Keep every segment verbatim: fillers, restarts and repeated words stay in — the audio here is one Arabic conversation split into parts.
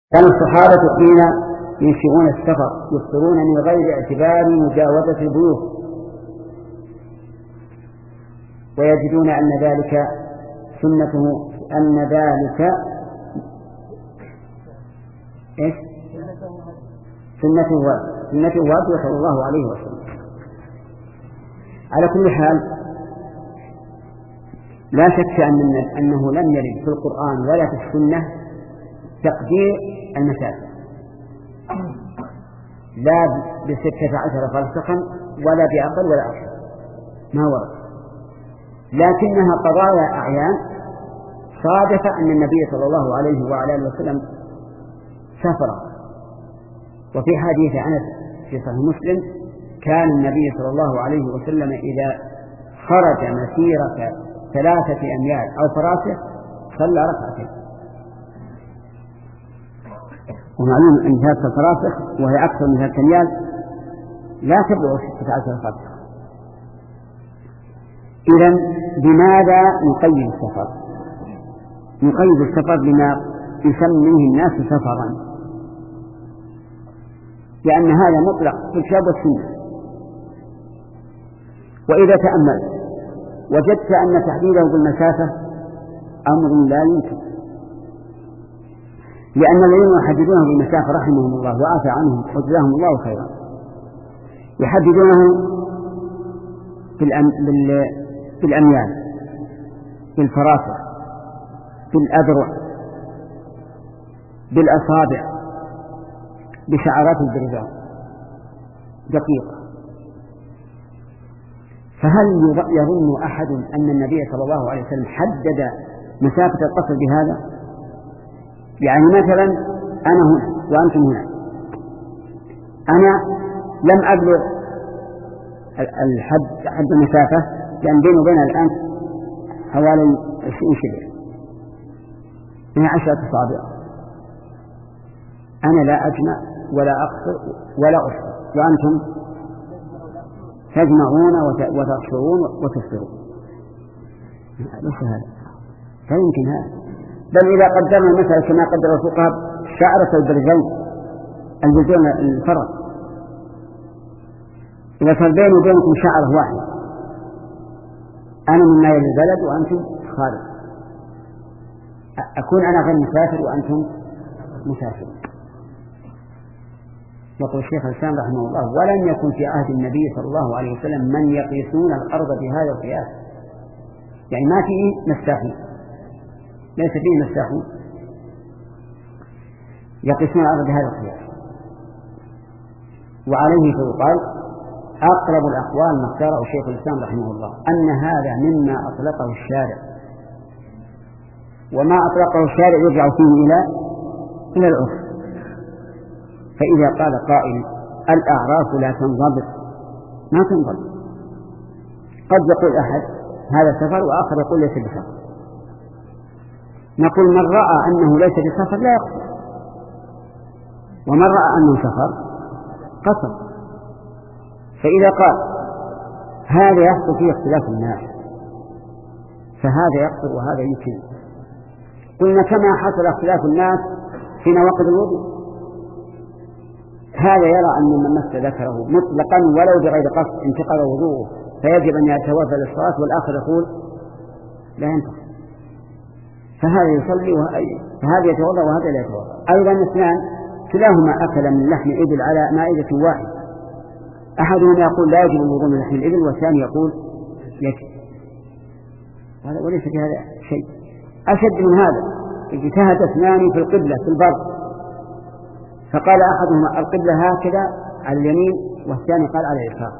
كان الصحابة حين ينشئون السفر يفطرون من غير اعتبار مجاوزة البيوت، ويجدون أن ذلك سنته أن ذلك إيش؟ سنته واجب سنته واجب صلى الله عليه وسلم. على كل حال لا شك أن أنه لم يرد في القرآن ولا في السنة تقدير المسافة لا بستة عشر فرسخا ولا بأقل ولا أكثر، ما ورد، لكنها قضايا أعيان صادف أن النبي صلى الله عليه وعلى آله وسلم سافر. وفي حديث أنس في صحيح مسلم كان النبي صلى الله عليه وسلم إذا خرج مسيرة ثلاثة أميال أو فراسخ صلى ركعتين، ومعلوم أن ثلاثة فراسخ وهي أكثر من ثلاثة أميال لا تبلغ ستة عشر فرسخ. إذن بماذا نقيد السفر؟ نقيد السفر بما يسميه الناس سفرا، لأن هذا مطلق في الكتاب والسنة. وإذا تأملت وجدت أن تحديده بالمسافة أمر لا يمكن، لأن الذين يحددونه بالمسافة رحمهم الله وعافى عنهم وجزاهم الله خيرا يحددونه بالأم... بال... بالأميال، بالفراسخ، بالأذرع، بالأصابع، بشعرات البرزان دقيقة. فهل يظن أحد أن النبي صلى الله عليه وسلم حدد مسافة القصر بهذا؟ يعني مثلا أنا هنا وأنتم هنا، أنا لم أبلغ الحد حد المسافة، لأن بيني وبينها الآن حوالي عشرين شبر من عشرة أصابع، أنا لا أجمع ولا أقصر ولا أصبر، وأنتم تجمعون وتقصرون وتفطرون. ليس هذا، لا يمكن هذا. بل إذا قدرنا المسألة كما قدر الفقهاء شعرة البرزين البرزين الفرد، إذا صار بيني وبينكم شعرة واحدة، أنا من نايل البلد وأنتم خارج، أكون أنا غير مسافر وأنتم مسافر. يقول الشيخ الإسلام رحمه الله: ولم يكن في عهد النبي صلى الله عليه وسلم من يقيسون الأرض بهذا القياس، يعني ما فيه مستحيل، ليس فيه مستحيل يقيسون الأرض بهذا القياس. وعليه فيقال أقرب الأقوال ما اختاره الشيخ الإسلام رحمه الله أن هذا مما أطلقه الشارع، وما أطلقه الشارع يرجع فيه إلى إلى العرف. فإذا قال قائل الأعراف لا تنضبط، ما تنضبط. قد يقول أحد هذا سفر وآخر يقول ليس بسفر، نقول من رأى أنه ليس بسفر لا يقصر، ومن رأى أنه سفر قصر. فإذا قال هذا يحصل فيه اختلاف الناس فهذا يقصر وهذا يمكن، قلنا كما حصل اختلاف الناس في نواقض الوضوء، هذا يرى أن من مس ذكره مطلقا ولو بغير قصد انتقض وضوءه فيجب أن يتوضأ للصلاة، والآخر يقول لا ينتقض، فهذا يصلي وهذا يتوضأ وهذا لا يتوضأ. أيضا اثنان كلاهما أكل من لحم إبل على مائدة واحد، أحدهما يقول لا يجب الوضوء من لحم الإبل والثاني يقول يجب، هذا وليس في هذا شيء. أشد من هذا اجتهد اثنان في القبلة في البر، فقال أحدهما القبلة هكذا على اليمين والثاني قال على اليسار،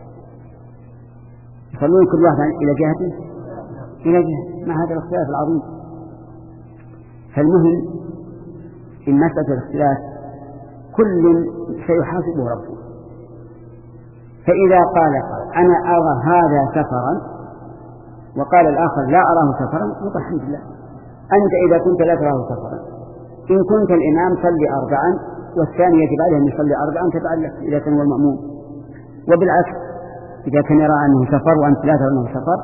يصلون كل واحد إلى جهته إلى جهة مع هذا الاختلاف العظيم. فالمهم إن مسألة الاختلاف كل سيحاسبه ربه. فإذا قال أنا أرى هذا سفرا وقال الآخر لا أراه سفرا، الحمد لله. أنت إذا كنت لا تراه سفرا، إن كنت الإمام صلي أربعا والثاني يجب عليه أن يصلي أربعا تبعا إذا كان هو المأموم، وبالعكس إذا كان يرى أنه سفر وأنت لا ترى أنه سفر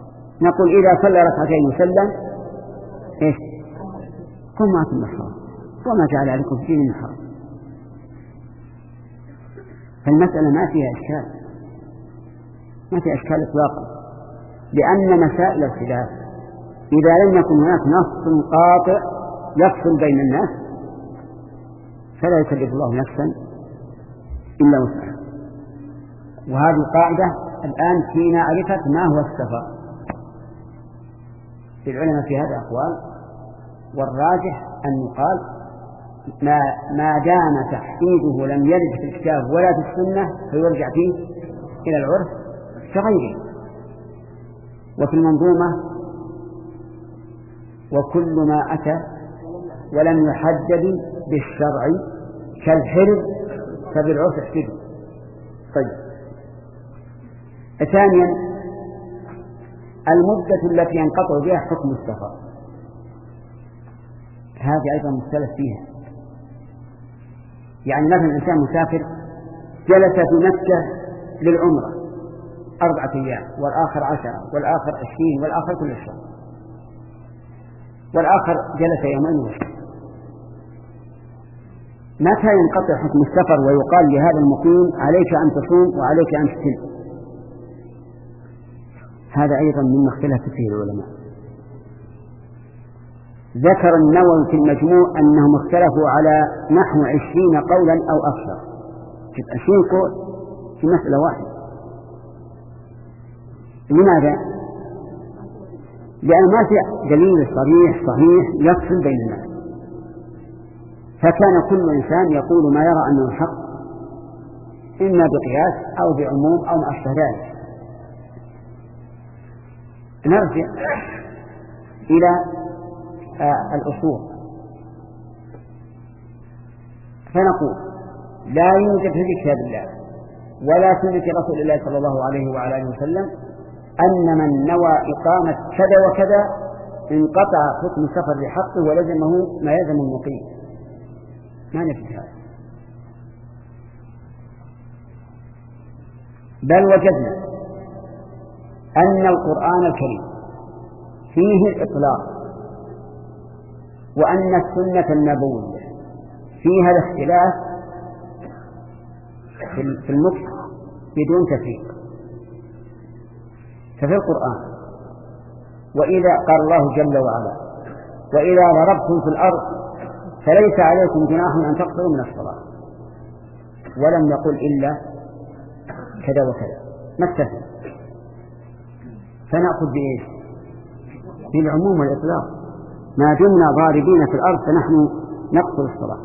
نقول إذا صلى ركعتين وسلم إيش قم معكم الصلاة، وما جعل عليكم في الدين من حرج. فالمسألة ما فيها إشكال، ما فيها إشكال إطلاقا، لأن مسائل الخلاف إذا لم يكن هناك نص قاطع يفصل بين الناس فلا يكلف الله نفسا إلا وسعها. وهذه القاعدة الآن في معرفة ما هو السفر. العلماء في هذا أقوال، والراجح أن يقال ما, ما دام تحديده لم يرد في الكتاب ولا في السنة فيرجع فيه إلى العرف كغيره. وفي المنظومة وكل ما أتى ولم يحدد بالشرع كالحرب فبالعرف احتدوا. طيب، ثانيا المدة التي ينقطع بها حكم السفر، هذه أيضا مختلف فيها. يعني مثلا الإنسان مسافر جلس في مكة للعمرة أربعة أيام، والآخر عشرة، والآخر عشرين، والآخر كل شهر، والآخر جلس يومين وشهر. متى ينقطع حكم السفر ويقال لهذا المقيم عليك أن تصوم وعليك أن تتم؟ هذا أيضا مما اختلف فيه العلماء. ذكر النووي في المجموع أنهم اختلفوا على نحو عشرين قولا أو أكثر، عشرين قول في مسألة واحدة. لماذا؟ لأن ما في دليل صريح صحيح يفصل بين الناس، فكان كل إنسان يقول ما يرى أنه الحق إما بقياس أو بعموم أو ما أشبه ذلك. نرجع إلى آه الأصول فنقول لا يوجد في كتاب الله ولا سنة رسول الله صلى الله عليه وعلى آله وسلم أن من نوى إقامة كذا وكذا انقطع حكم السفر بحقه ولزمه ما يلزم المقيم. ما نفذ هذا، بل وجدنا أن القرآن الكريم فيه الإطلاق، وأن السنة النبوية فيها الاختلاف في النطق بدون تفريق. ففي القرآن وإذا قال الله جل وعلا وإذا ضربتم في الأرض فليس عليكم جناح أن تقصروا من الصلاة، ولم يقل إلا كذا وكذا، ما اتفق. فنأخذ بإيش؟ بالعموم والإطلاق، ما دمنا ضاربين في الأرض فنحن نقصر الصلاة.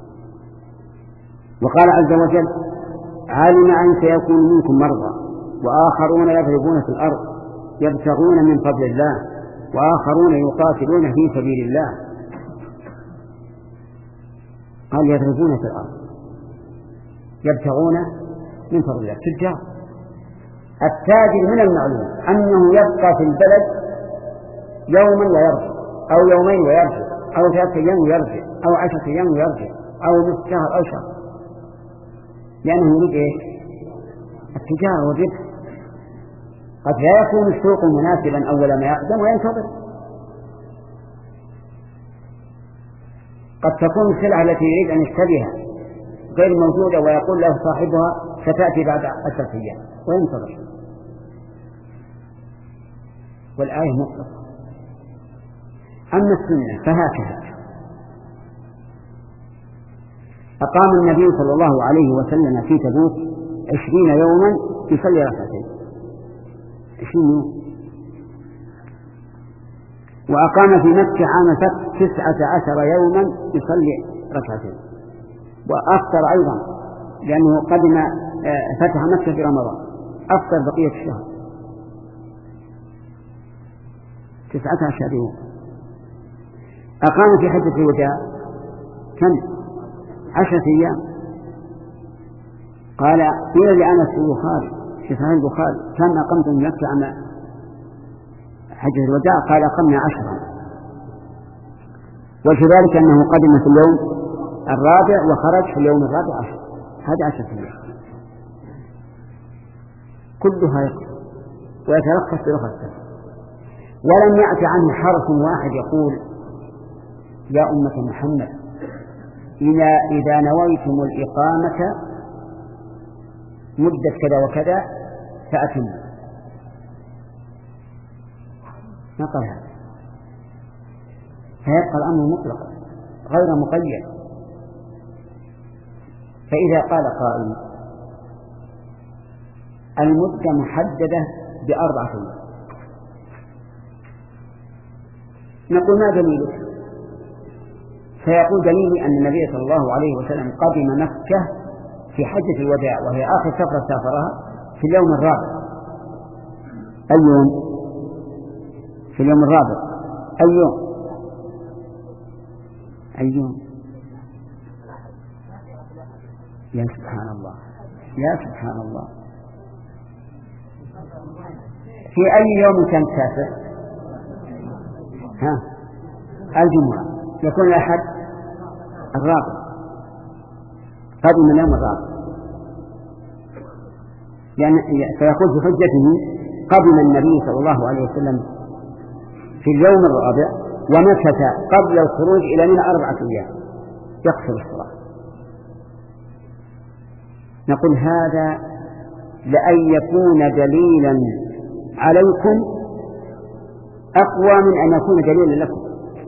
وقال عز وجل علم أن سيكون منكم مرضى وآخرون يضربون في الأرض يبتغون من فضل الله وآخرون يقاتلون في سبيل الله. قال يضربون في الأرض يبتغون من فضل الله. تجار. التاجر من المعلوم أنه يبقى في البلد يوما ويرجع أو يومين ويرجع أو ثلاثة أيام ويرجع أو عشرة أيام ويرجع أو نصف شهر أو شهر، لأنه يريد إيه؟ التجارة والربح. قد لا يكون السوق مناسبا أول ما يقدم وينتظر، قد تكون السلعة التي يريد أن يشتريها غير موجودة ويقول له صاحبها ستأتي بعد عشرة أيام وينتظر. والآية مطلقة. أما السنة فهكذا أقام النبي صلى الله عليه وسلم في تبوك عشرين يوما يصلي ركعتين، عشرين يوم. وأقام في مكة عام فتح تسعة عشر يوما يصلي ركعتين، وأفطر أيضا لأنه قدم فتح مكة في رمضان، أفطر بقية الشهر تسعة عشر يوم. أقام في حجة الوداع كم؟ عشرة أيام. قال قيل لأنس البخاري في صحيح البخاري كم أقمتم مكة عام حجة الوداع؟ قال أقمنا عشرا. وكذلك أنه قدم في اليوم الرابع وخرج في اليوم الرابع عشر، هذا عشرة أيام. كلها يقصر ويتلخص برخصة، ولم يأتي عنه حرف واحد يقول يا أمة محمد إذا, إذا نويتم الإقامة مدة كذا وكذا فأتموا. ما قال هذا، فيبقى الأمر مطلق غير مقيد. فإذا قال قائل المدة محددة بأربعة أيام، نقول ما دليلك؟ فيقول دليلي أن النبي صلى الله عليه وسلم قدم مكة في حجة الوداع، وهي آخر سفرة سافرها، في اليوم الرابع. أي يوم؟ في اليوم الرابع. أي يوم؟ أي يوم؟ يا سبحان الله، يا سبحان الله، في أي يوم كان تاسع؟ ها، الجمعة، يكون الأحد الرابع، قدم اليوم الرابع، يعني فيقول في حجته قدم النبي صلى الله عليه وسلم في اليوم الرابع ومكث قبل الخروج إلى منى أربعة أيام يقصر الصلاة. نقول هذا لأن يكون دليلا عليكم أقوى من أن يكون دليلا لكم.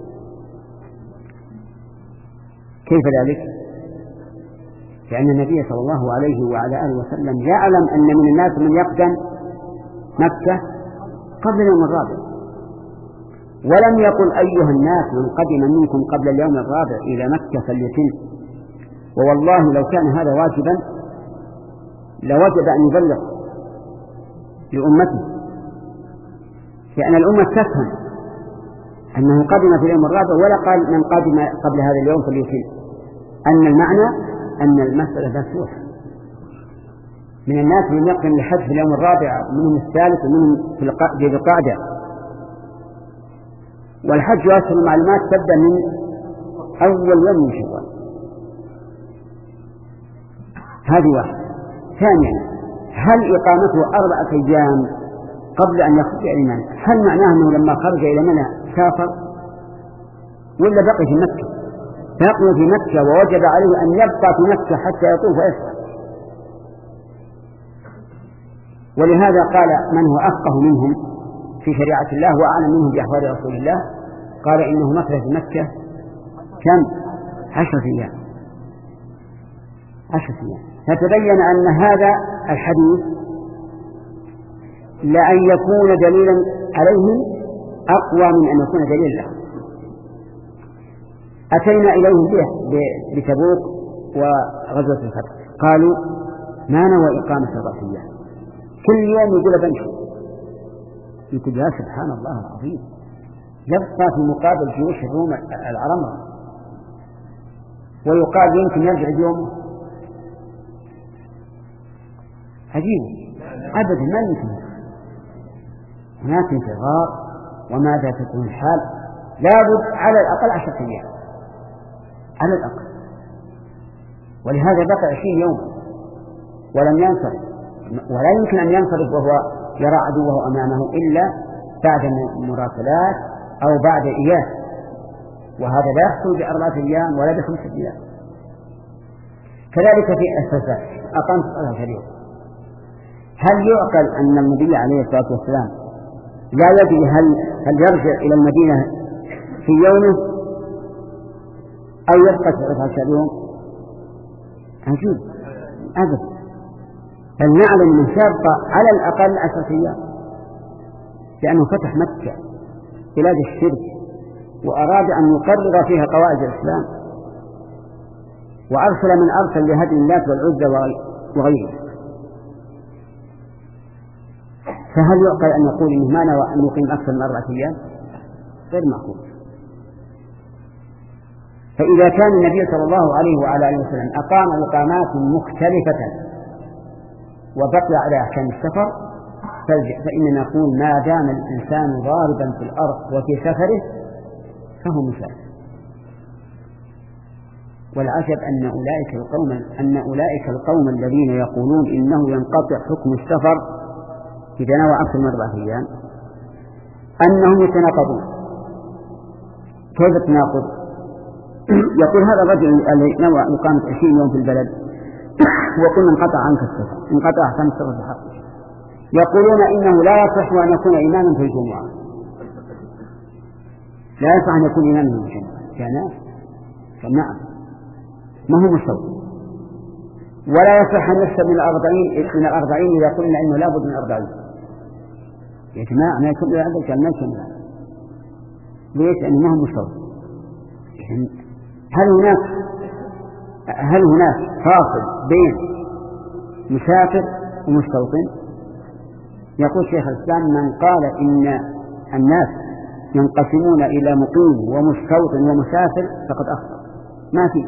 كيف ذلك؟ لأن النبي صلى الله عليه وعلى آله وسلم يعلم أن من الناس من يقدم مكة قبل اليوم الرابع، ولم يقل أيها الناس من قدم منكم قبل اليوم الرابع إلى مكة فليتم. ووالله لو كان هذا واجبا لوجب أن يبلغ لأمته، لأن الأمة تفهم أنه قدم في اليوم الرابع، ولا قال من قدم قبل هذا اليوم فليتم، أن المعنى أن المسألة مفتوحة. من الناس من يقدم لحج في اليوم الرابع، ومنهم الثالث، ومنهم في ذي القعدة. والحج وأشهر المعلومات تبدأ من أول يوم من شوال. هذه واحدة. ثانيا، هل إقامته أربعة أيام قبل أن يخرج إلى منى هل معناه أنه لما خرج إلى منى سافر ولا بقي في مكة؟ بقي في مكة ووجب عليه أن يبقى في مكة حتى يطوف ويسعى. ولهذا قال من هو أفقه منهم في شريعة الله وأعلم منهم بأحوال رسول الله، قال إنه مكث في مكة كم؟ عشرة أيام. عشرة أيام. فتبين أن هذا الحديث لأن يكون دليلا عليهم أقوى من أن يكون دليلا له. أتينا إليهم بتبوك وغزوة الفتح، قالوا ما نوى إقامة أربعة أيام، كل يوم يقول بنشر. يقول يا سبحان الله العظيم، يبقى في مقابل جيوش الروم العرمرة، ويقال يمكن يرجع يوم. عجيب، أبدا ما يمكن. هناك انتظار، وماذا تكون الحال؟ لابد على الأقل عشرة أيام على الأقل. ولهذا بقى عشرين يوما ولم ينصرف، ولا يمكن أن ينصرف وهو يرى عدوه أمامه إلا بعد مراسلات أو بعد إياه، وهذا لا يحصل بأربعة أيام ولا بخمسة أيام. كذلك في الفساد أقام صلاة اليوم. هل يعقل أن النبي عليه الصلاة والسلام لا يدري هل هل يرجع إلى المدينة في يومه أو يبقى في عشر يوم؟ عجيب أبدا. بل نعلم من سابق على الأقل عشرة أيام، لأنه فتح مكة بلاد الشرك وأراد أن يقرر فيها قواعد الإسلام، وأرسل من أرسل لهدم اللات والعزى وغيره. فهل يعقل أن يقول إنه ما نوى أن يقيم أكثر من أربعة أيام؟ غير معقول. فإذا كان النبي صلى الله عليه وعلى آله وسلم أقام إقامات مختلفة وبقي على أحكام السفر، فإننا نقول ما دام الإنسان ضاربا في الأرض وفي سفره فهو مسافر. والعجب أن أولئك القوم أن أولئك القوم الذين يقولون إنه ينقطع حكم السفر إذا نوى أكثر من أربعة أيام أنهم يتناقضون. كيف التناقض؟ يقول هذا الرجل الذي نوى إقامة عشرين يوم في البلد وقلنا انقطع عنك السفر، انقطع عن السفر في حقه، يقولون إنه لا يصح أن يكون إماما في الجمعة، لا يصح أن يكون إماما في الجمعة كان فنعم ما هو مستوى، ولا يصح أن يحسب من الأربعين من الأربعين إذا قلنا إنه لا بد من أربعين يا جماعة ما يكون هذا كان ما يكون. ليش؟ لأنه ما هو مستوى. هل هناك هل هناك فاصل بين مسافر ومستوطن؟ يقول شيخ الإسلام من قال إن الناس ينقسمون إلى مقيم ومستوطن ومسافر فقد أخطأ. ما في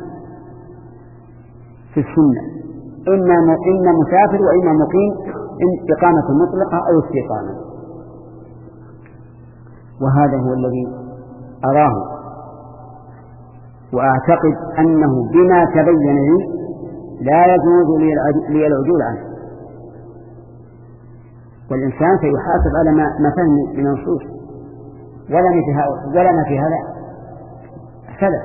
في السنة إما إما مسافر وإما مقيم، إن إقامة مطلقة أو استيقامة. وهذا هو الذي أراه وأعتقد أنه بما تبين لي لا يجوز لي العدول عنه، والإنسان سيحاسب على ما فهم من النصوص، ولا ما في هذا سلف.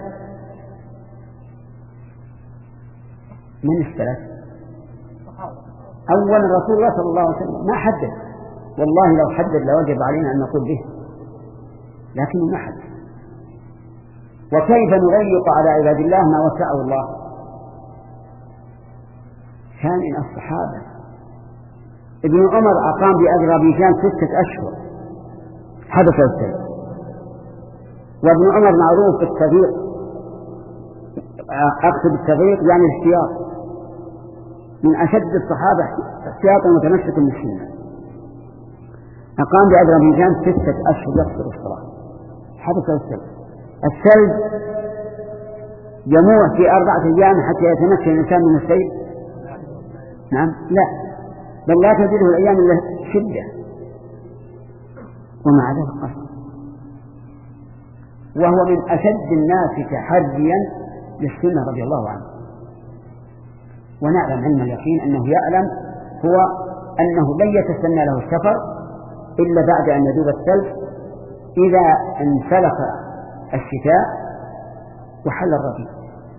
من السلف؟ أولا رسول الله صلى الله عليه وسلم ما حدد، والله لو حدد لوجب علينا أن نقول به، لكنه ما حدد. وكيف نضيق على عباد الله ما وسعه الله؟ كان إن الصحابة ابن عمر أقام بأذربيجان ستة أشهر حدث السيف، وابن عمر معروف بالتضييق، أقصد بالتضييق يعني الاحتياط، من أشد الصحابة احتياطا وتمسكا بالسنة. أقام بأذربيجان ستة أشهر يقصر الصلاة حدث السيف. الثلج يموت في أربعة أيام حتى يتمكن الإنسان من السير؟ نعم لا، بل لا تزيده الأيام إلا شدة، ومع ذلك قصر، وهو من أشد الناس تحريا للسنة رضي الله عنه. ونعلم علم اليقين أنه يعلم هو أنه لن يتسنى له السفر إلا بعد أن يذوب الثلج، إذا انسلخ الشتاء وحل الربيع.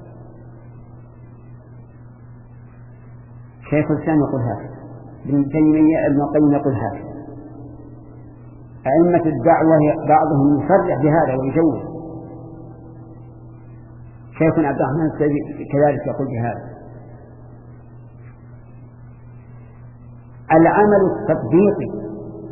شيخ الإسلام يقول هذا، ابن تيمية ابن القيم يقول هذا، أئمة الدعوة بعضهم يصرح بهذا ويجوز، شيخ عبد الرحمن كذلك يقول بهذا. العمل التطبيقي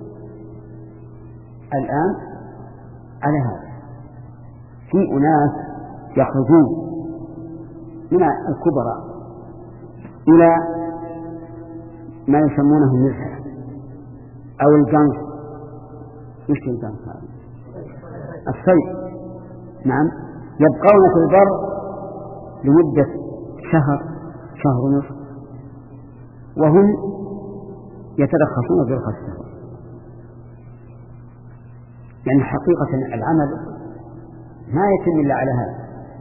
الآن على هذا، في أناس يخرجون من الكبرى إلى ما يسمونه النزهة أو الجنس. مش الجنس هذا الصيد، نعم، يبقون في البر لمدة شهر شهر ونصف، وهم يترخصون برخص السفر. يعني حقيقة العمل ما يتم إلا على هذا.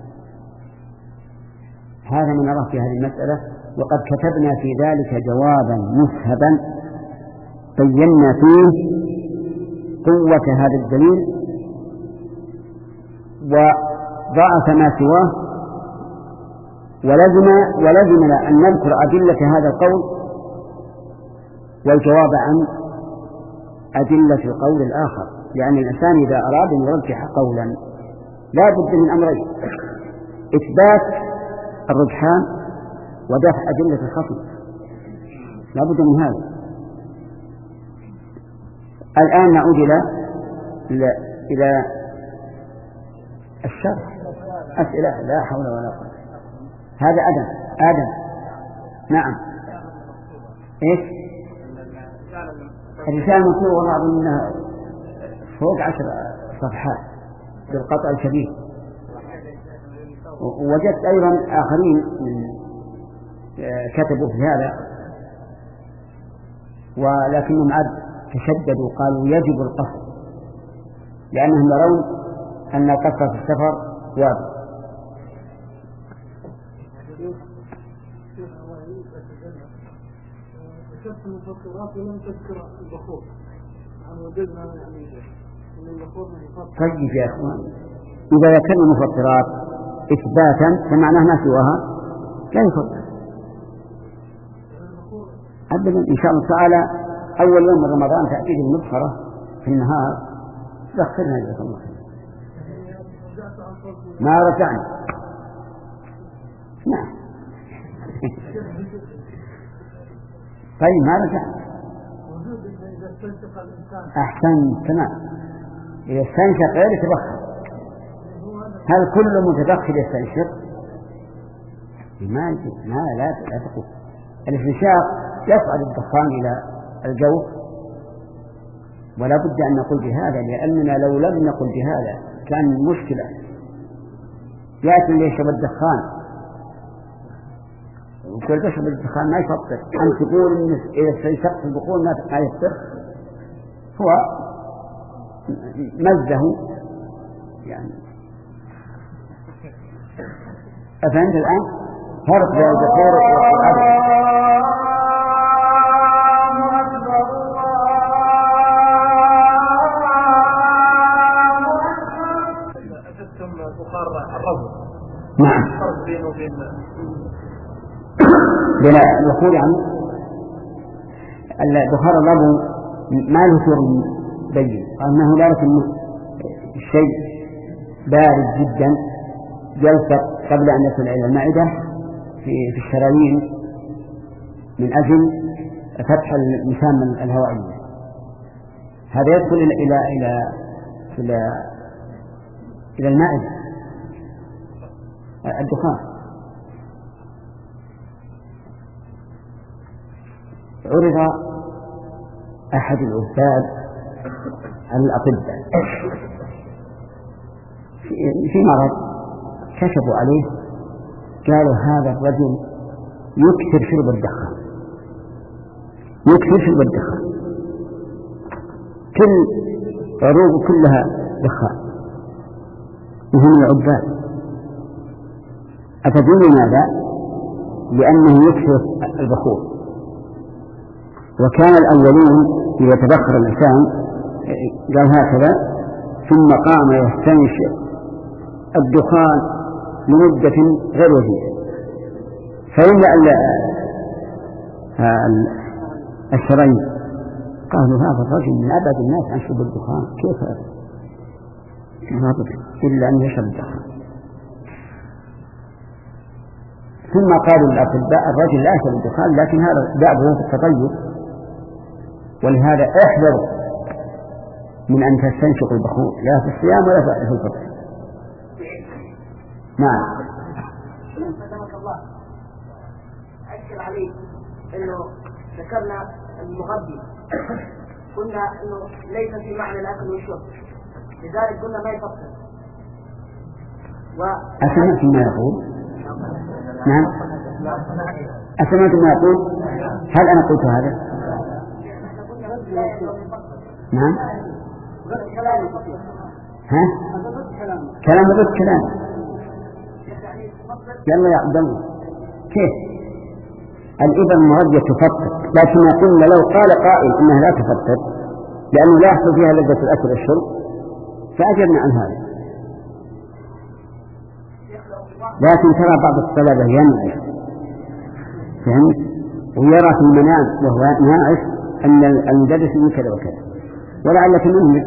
هذا ما نراه في هذه المسألة، وقد كتبنا في ذلك جوابا مسهبا بينا فيه قوة هذا الدليل وضعف ما سواه، ولزم ولزمنا أن نذكر أدلة هذا القول والجواب عن أدلة القول الآخر، لأن الإنسان إذا أراد أن يرجح قولا لا بد من أمرين: إثبات الرجحان ودفع أدلة الخصم، لا بد من هذا. الآن نعود إلى إلى الشرح، أسئلة لا حول ولا قوة. هذا آدم آدم نعم. إيش الرسالة المطلوبة؟ والله أظنها فوق عشر صفحات بالقطع الكبير. ووجدت أيضا آخرين كتبوا في هذا، ولكنهم عاد تشددوا قالوا يجب القصر، لأنهم يرون أن القصر في السفر واجب. ذكرت المفطرات ولم تذكر البخور، يعني وجدنا يعني ان البخور من طيب يا اخوان، اذا ذكرنا المفطرات إثباتا فمعناه ما سواها لا يفطر أبدا. إن شاء الله تعالى أول يوم من رمضان تأتيه المبخرة في النهار تذكرنا جزاك الله خير. ما رجعنا نعم طيب ما رجعنا أحسن تمام. إذا استنشق غير يتبخر هل كل متدخل يستنشق؟ ما ما لا لا تقول. الاستنشاق يصعد الدخان إلى الجوف ولا بد أن نقول بهذا، لأننا لو لم نقل بهذا كان مشكلة. يأتي اللي يشرب الدخان وكل تشرب الدخان ما يفطر، أن تقول إن إذا استنشقت البخور ما يفطر، هو مزه يعني. أفهمت الآن؟ فرق بين البخور والعدد. نعم. الفرق بينه وبين بين البخور يعني البخار الربو ما له سر بين، أنه لا يكون الشيء بارد جدا يلصق قبل أن يصل إلى المعدة في في الشرايين من أجل فتح المسام الهوائية. هذا يدخل إلى إلى إلى إلى, إلى المعدة الدخان. عرض أحد العباد على الأطباء في مرض، كشفوا عليه قالوا هذا الرجل يكثر شرب الدخان يكثر شرب الدخان كل عروقه كلها دخان وهم العباد. أتدرون ماذا؟ لأنه يكثر البخور، وكان الأولون إذا تبخر الإنسان قال هكذا ثم قام يستنشق الدخان لمدة غير وجيزة فيملأ الشرايين. قالوا هذا الرجل من أبعد الناس عن شرب الدخان، كيف هذا إلا أن يشرب الدخان؟ ثم قالوا الأطباء الرجل لا يشرب الدخان لكن هذا دأبه في التطيب، ولهذا احذروا من أن تستنشق البخور لا في الصيام ولا في الفطر. نعم. سلمك الله. أشكر عليك إنه ذكرنا المغذي قلنا إنه ليس في معنى الأكل والشرب، لذلك قلنا ما يفطر. أسمعت ما يقول؟ نعم. أسمعت ما يقول؟ هل أنا قلت هذا؟ نعم. ها؟ كلام ضد كلام. يلا يا عبد الله كيف؟ الإبر المغذية تفطر، لكن قلنا لو قال قائل إنها لا تفطر لأنه لا يحصل فيها لذة الأكل والشرب فأجبنا عن هذا. لكن ترى بعض الطلبة ينعس فهمت ويرى في المنام وهو ناعس أن المدرس من كذا وكذا ولعلك منه.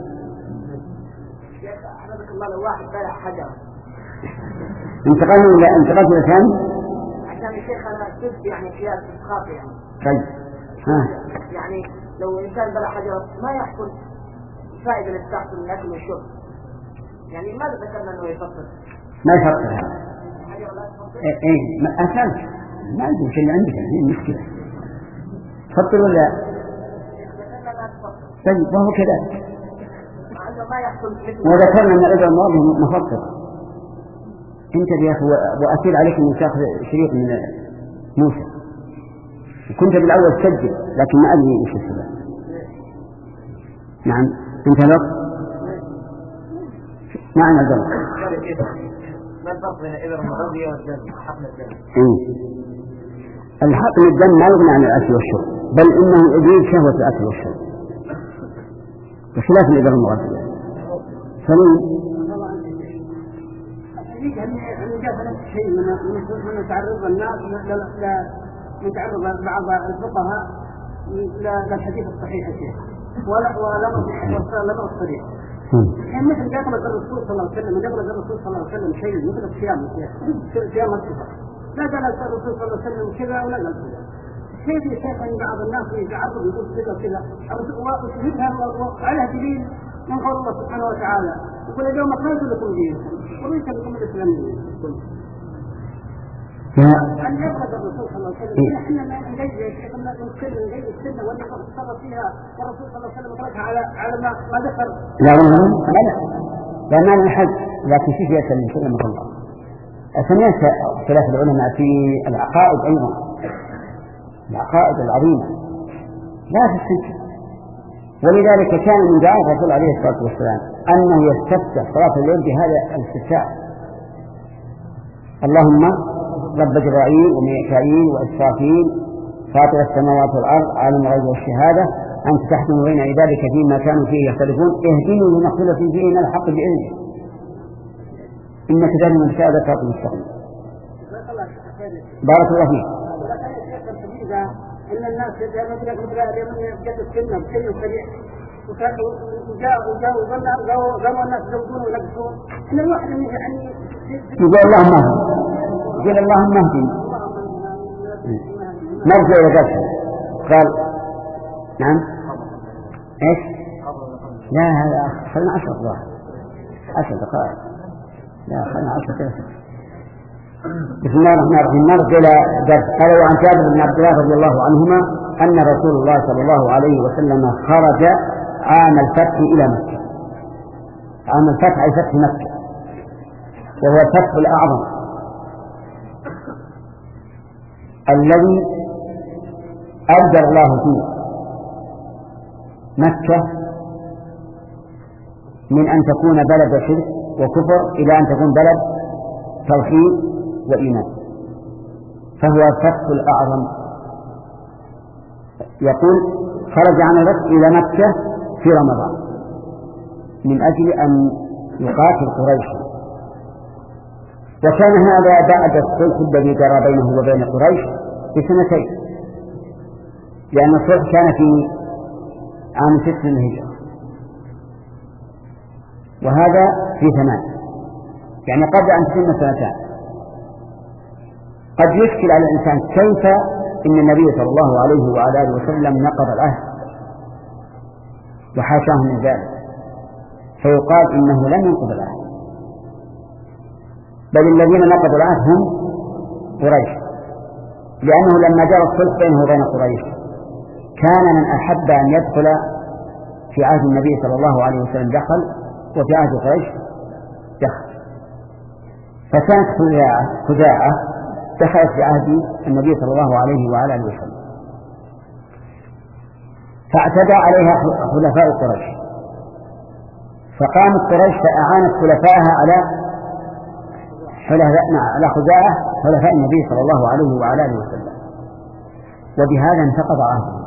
أحمدك الله لو واحد بلع حجر انتقلنا إلى انتقلت إلى ثاني عشان الشيخ أنا كنت يعني قياس خاطئ يعني. طيب ها. يعني لو إنسان بلع حجر ما يحصل فائدة اللي تحصل من الأكل والشرب، يعني ماذا ذكرنا إنه يفطر؟ ما يفطر هذا. إيه إيه أسألت ما عندي شيء عندك هي المشكلة تفطر ولا؟ طيب وهو كذا. وذكرنا أن الإبر الماضي مفطر. أنت يا أخي وأكيد عليك أن تأخذ شريط من موسى كنت بالأول تسجل لكن ما أدري إيش السبب. نعم أنت الوقت نعم الجو. ما الفرق بين الإبر المغذية والدم حقن الدم؟ الحقن الدم ما يغني عن الأكل والشرب بل إنه يزيد شهوة الأكل والشرب بخلاف الإبر المغذية. سليم يعنيك أن جاء نفس الشيء من من تعرض الناس لا لا من تعرض بعض الفقهاء للحديث الصحيح الشيخ ولا ولا ولا الصريح. يعني مثل قبل الرسول صلى الله عليه وسلم قبل الرسول صلى الله عليه وسلم شيء مثل الصيام صيام الكفر لا قال الرسول صلى الله عليه وسلم كذا ولا قال كذا. كيف يا شيخ أن بعض الناس يتعرض يقول كذا وكذا ويفهم على دليل من قول الله سبحانه وتعالى يقول اليوم أكملت لكم دينكم وليس لكم الإسلام دين. أن يبرز الرسول صلى الله عليه وسلم احنا ما نجد يا شيخ ما نتكلم نجد السنة واللي تصرف فيها والرسول صلى الله عليه وسلم تركها على على ما ما ذكر. لا لا لا ما نحج لكن في شيء من كلمة الله. سمعت خلاف العلماء في العقائد أيضا العقائد العظيمة لا تستنكر. ولذلك كان من دعاء الرسول عليه الصلاة والسلام أنه يستفتح صلاة الليل بهذا الاستفتاح: اللهم رب جبرائيل وميكائيل وإسرافيل فاطر السماوات والأرض عالم الغيب والشهادة أنت تحكم بين عبادك فيما كانوا فيه يختلفون اهدني لما اختلف فيه من الحق بإذنك إنك تهدي من تشاء إلى صراط مستقيم. بارك الله فيك. إن الناس يجعلون لك مثل من جد السنة بشيء سريع وجاءوا وجاءوا وظنوا قاموا الناس يزودون وينقصون إن الواحد يعني يقول اللهم اهدني يقول اللهم اهدني نرجع إلى درسه قال نعم إيش لا هذا خلنا عشر دقائق عشر دقائق لا خلنا عشر دقائق. بسم الله الرحمن الرحيم. نرجع إلى درس. قال وعن جابر بن عبد الله رضي الله عنهما أن رسول الله صلى الله عليه وسلم خرج عام الفتح إلى مكة. عام الفتح أي فتح مكة وهو الفتح الأعظم الذي أبدل الله فيه مكة من أن تكون بلد شرك وكفر إلى أن تكون بلد توحيد وإيمان، فهو الفتح الأعظم. يقول خرج عن الفتح إلى مكة في رمضان من أجل أن يقاتل قريش، وكان هذا بعد الصلح الذي جرى بينه وبين قريش بسنتين، لأن الصلح كان في عام ست من الهجرة وهذا في ثمان، يعني قبل أن تتم سنتان. قد يشكل على الإنسان كيف إن النبي صلى الله عليه وعلى آله وسلم نقض العهد وحاشاه من ذلك، فيقال إنه لم ينقض العهد، بل الذين نقضوا العهد هم قريش، لأنه لما جرى الصلح بينه وبين قريش كان من أحب أن يدخل في عهد النبي صلى الله عليه وسلم دخل، وفي عهد قريش دخل، فكانت خزاعة خزاعة دخلت في عهد النبي صلى الله عليه وعلى آله وسلم، فاعتدى عليها خلفاء قريش، فقامت قريش فأعانت خلفائها على على خزاعة خلفاء النبي صلى الله عليه وعلى آله وسلم، وبهذا انتقض عهده.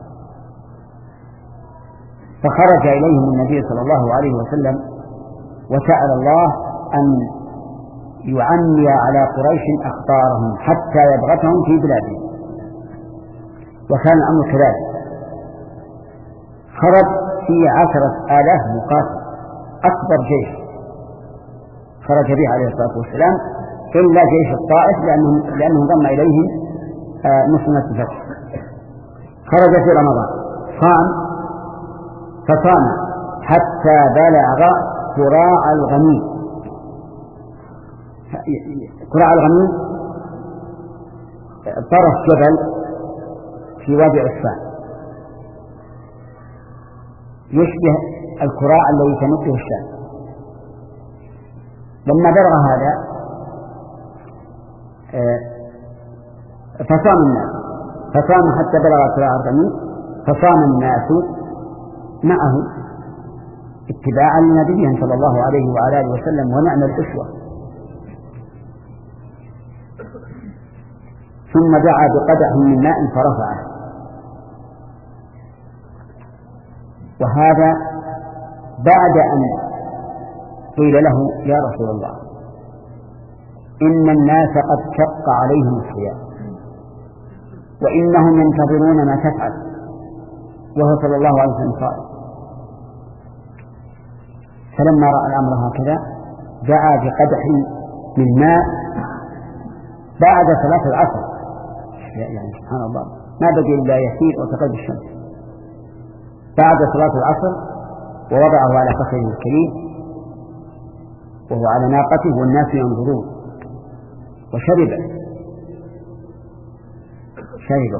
فخرج إليهم النبي صلى الله عليه وسلم وسأل الله أن يعمي على قريش أخطارهم حتى يبغتهم في بلادهم، وكان الأمر كذلك. خرج في عشرة آلاف مقاتل، أكبر جيش خرج به عليه الصلاة والسلام، إلا جيش الطائف لأنه, لأنه انضم إليهم مسلمة الفتح. خرج في رمضان صام فصام حتى بلغ قراع الغميم. قراع الغميم طرف جبل في وادي عسفان يشبه القراع الذي تمده الشام. لما بلغ هذا فصام الناس فصام حتى بلغ قراع الغميم، فصام الناس معه اتباعا لنبيهم صلى الله عليه وعلى آله وسلم ونعم الأسوة. ثم دعا بقدح من ماء فرفعه، وهذا بعد أن قيل له يا رسول الله إن الناس قد شق عليهم الصيام وإنهم ينتظرون ما تفعل، وهو صلى الله عليه وسلم قال. فلما رأى الأمر هكذا دعا بقدح من ماء بعد صلاة العصر، يعني سبحان الله ما بقي إلا يسير وتقلب الشمس بعد صلاة العصر، ووضعه على فخذه الكريم وهو على ناقته والناس ينظرون، وشرب شربه.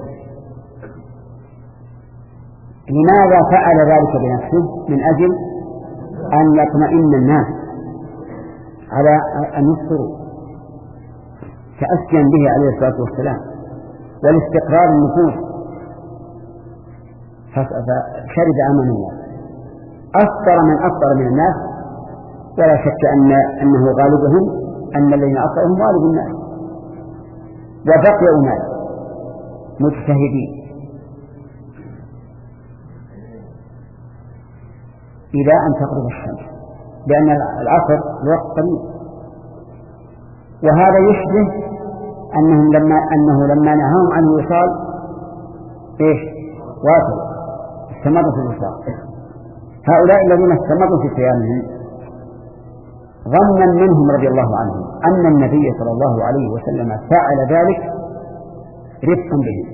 لماذا فعل ذلك بنفسه؟ من أجل أن يطمئن الناس على أن يفطروا تأسيا به عليه الصلاة والسلام والاستقرار النفوس، فشرب أمام الناس، أفطر من أفطر من الناس، ولا شك أن أنه غالبهم، أن الذين أفطرهم غالب الناس، وبقي أناس مجتهدين إلى أن تغرب الشمس، لأن العصر الوقت قليل. وهذا يشبه أنهم لما أنه لما نهاهم عن الوصال إيش واصل استمروا في الوصال. هؤلاء الذين استمروا في صيامهم ظنا منهم رضي الله عنهم أن النبي صلى الله عليه وسلم فعل ذلك رفقا بهم،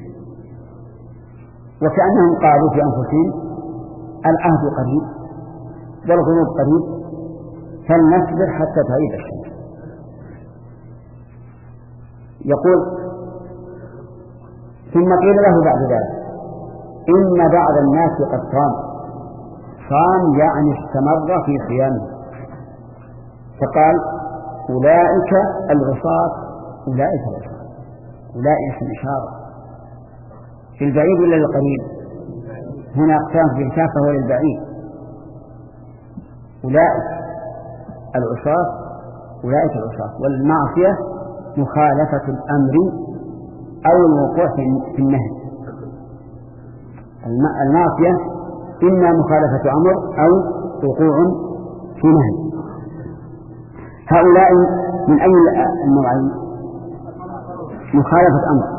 وكأنهم قالوا في أنفسهم العهد قريب والغروب قريب فلنصبر حتى تغيب الشمس. يقول ثم قيل له بعد ذلك إن بعض الناس قد صام صام يعني استمر في صيامه، فقال أولئك العصاة أولئك العصاة أولئك الإشارة في البعيد ولا القريب؟ هنا أقسام في الكافة وللبعيد. أولئك العصاة أولئك العصاة، والمعصية مخالفة الأمر أو الوقوع في النهي. المعصية إما مخالفة أمر أو وقوع في نهي. هؤلاء من أي النوعين؟ مخالفة أمر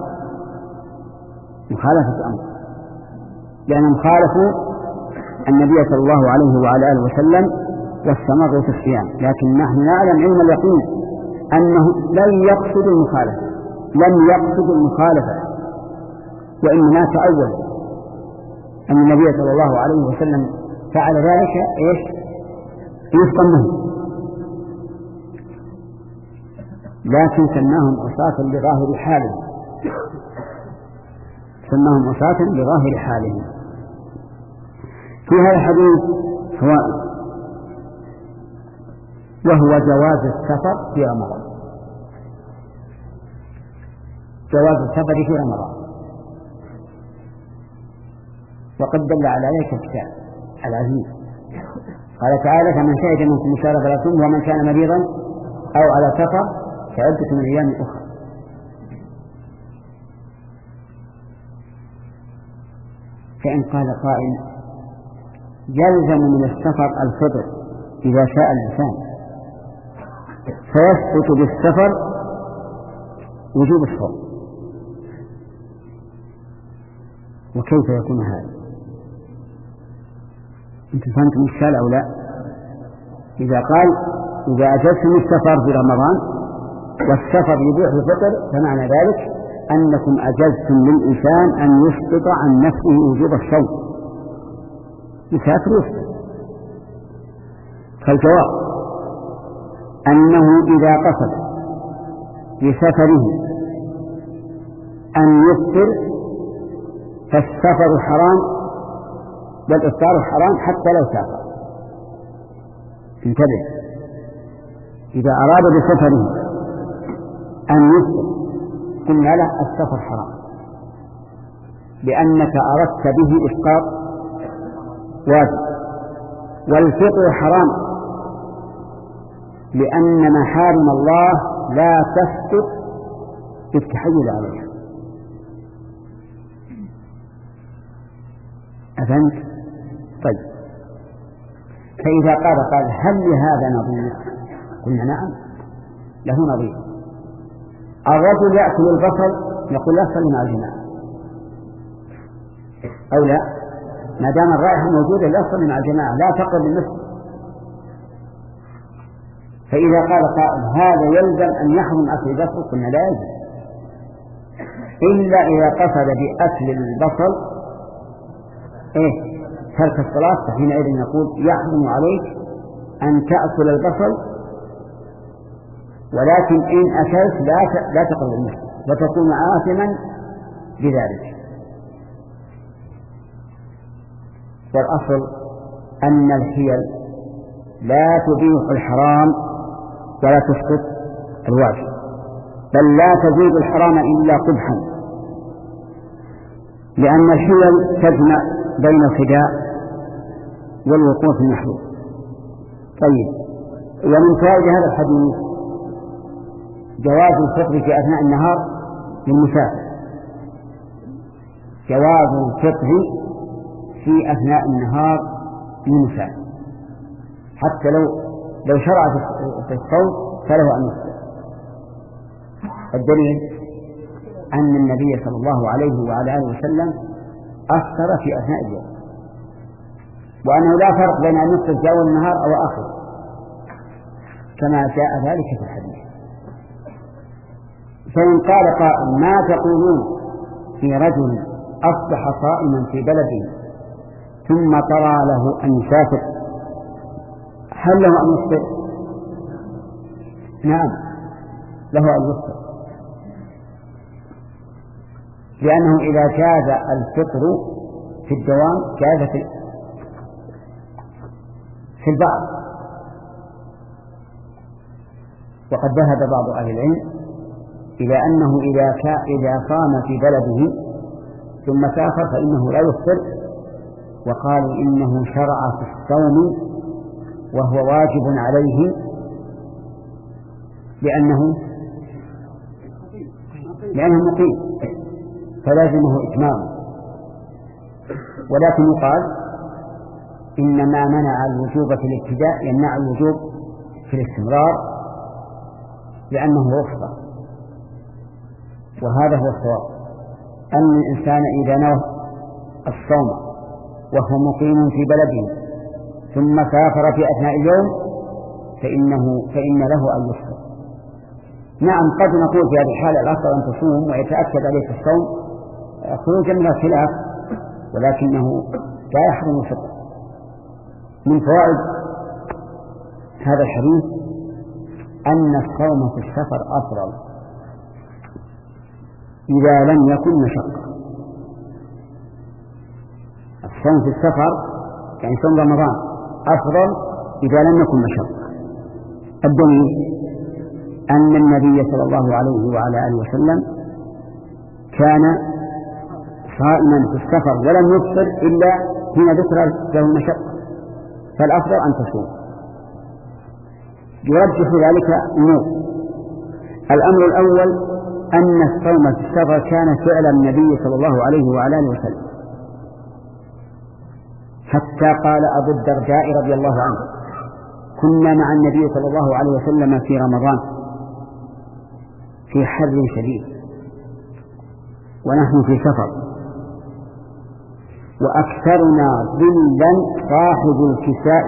مخالفة أمر لأنهم خالفوا النبي صلى الله عليه وعلى آله وسلم واستمروا في الصيام، لكن نحن نعلم علم اليقين أنه لن يقصد المخالفة لم يقصد المخالفة وإنما تأول أن النبي صلى الله عليه وسلم فعل ذلك إيش يفقا منه، لكن سماهم عصاة لظاهر حالهم سماهم عصاة لظاهر حالهم. في هذا الحديث فوائد، وهو جواز السفر في رمضان جواز السفر في رمضان وقد دل على ذلك الكتاب العزيز. قال تعالى فمن شهد منكم الشهر فلا يصوم ومن كان مريضا أو على سفر فعدة من أيام أخرى. فإن قال قائل يلزم من السفر الفطر إذا شاء الإنسان فيسقط بالسفر وجوب الصوم، وكيف يكون هذا؟ أنت فهمتم الإشكال أو لا؟ إذا قال إذا أجزتم السفر في رمضان والسفر يبيح الفطر فمعنى ذلك أنكم أجزتم للإنسان أن يسقط عن نفسه وجوب الصوم، يسافر يسقط. فالجواب أنه إذا قصد بسفره أن يفطر فالسفر حرام والإفطار حرام حتى لو سافر. انتبه، إذا أراد بسفره أن يفطر قلنا له السفر حرام لأنك أردت به إسقاط واجب، والفطر حرام لأن محارم الله لا تسقط بالتحيل عليها. أفهمت؟ طيب، فإذا قال قال هل لهذا نظير؟ قلنا نعم، له نظير. الرجل يأكل البصل يقول لا تصلي مع الجماعة أو لا، ما دام الرائحة موجودة لا تصلي مع الجماعة، لا تقرب المسجد. فإذا قال قائل هذا يلزم أن يحرم أكل البصل، قلنا لا يلزم، إلا إذا قصد بأكل البصل إيه ترك الصلاة، فحينئذ نقول يحرم عليك أن تأكل البصل، ولكن إن أكلت لا لا تقرب المسجد وتكون آثما بذلك. والأصل أن الحيل لا تبيح الحرام ولا تسقط الواجب، بل لا تزيد الحرام إلا قبحا، لأن الحيل تجمع بين الخداع والوقوع في المحظور. طيب، ومن فوائد هذا الحديث جواز الفطر في أثناء النهار للمسافر، جواز الفطر في أثناء النهار للمسافر، حتى لو لو شرع في الصوم فله أن يفطر. الدليل أن النبي صلى الله عليه وعلى آله وسلم أفطر في أثناء اليوم، وأنه لا فرق بين أن يفطر في أول النهار أو آخر كما جاء ذلك في الحديث. فإن قال قائل ما تقولون في رجل أصبح صائما في بلده ثم طرى له أن يسافر، هل له أن يفطر؟ نعم له أن يفطر، لأنه إذا جاز الفطر في الدوام جاز في, في البعض. وقد ذهب بعض أهل العلم إلى أنه إذا كان إذا صام في بلده ثم سافر فإنه لا يفطر، وقالوا إنه شرع في الصوم وهو واجب عليه لأنه لأنه مقيم فلازمه إتمامه. ولكن يقال إن ما منع الوجوب في الابتداء يمنع الوجوب في الاستمرار لأنه رخصة. وهذا هو الصواب، أن الإنسان إذا نوى الصوم وهو مقيم في بلده ثم سافر في أثناء اليوم فإنه فإن له أن يفطر. نعم قد نقول في هذه الحالة الأفضل أن تصوم ويتأكد عليك الصوم خروجا من الخلاف، ولكنه لا يحرم الفطر. من فوائد هذا الحديث أن الصوم في السفر أفضل إذا لم يكن مشقة. الصوم في السفر يعني صوم رمضان أفضل إذا لم يكن مشقة. الدليل أن النبي صلى الله عليه وعلى آله وسلم كان صائما في السفر ولم يفطر إلا حين ذكر له المشقة، فالأفضل أن تصوم. يرجح ذلك أمور. الأمر الأول أن الصوم في السفر كان فعل النبي صلى الله عليه وعلى آله وسلم، حتى قال أبو الدرداء رضي الله عنه كنا مع النبي صلى الله عليه وسلم في رمضان في حر شديد ونحن في سفر وأكثرنا ظلا صاحب الكساء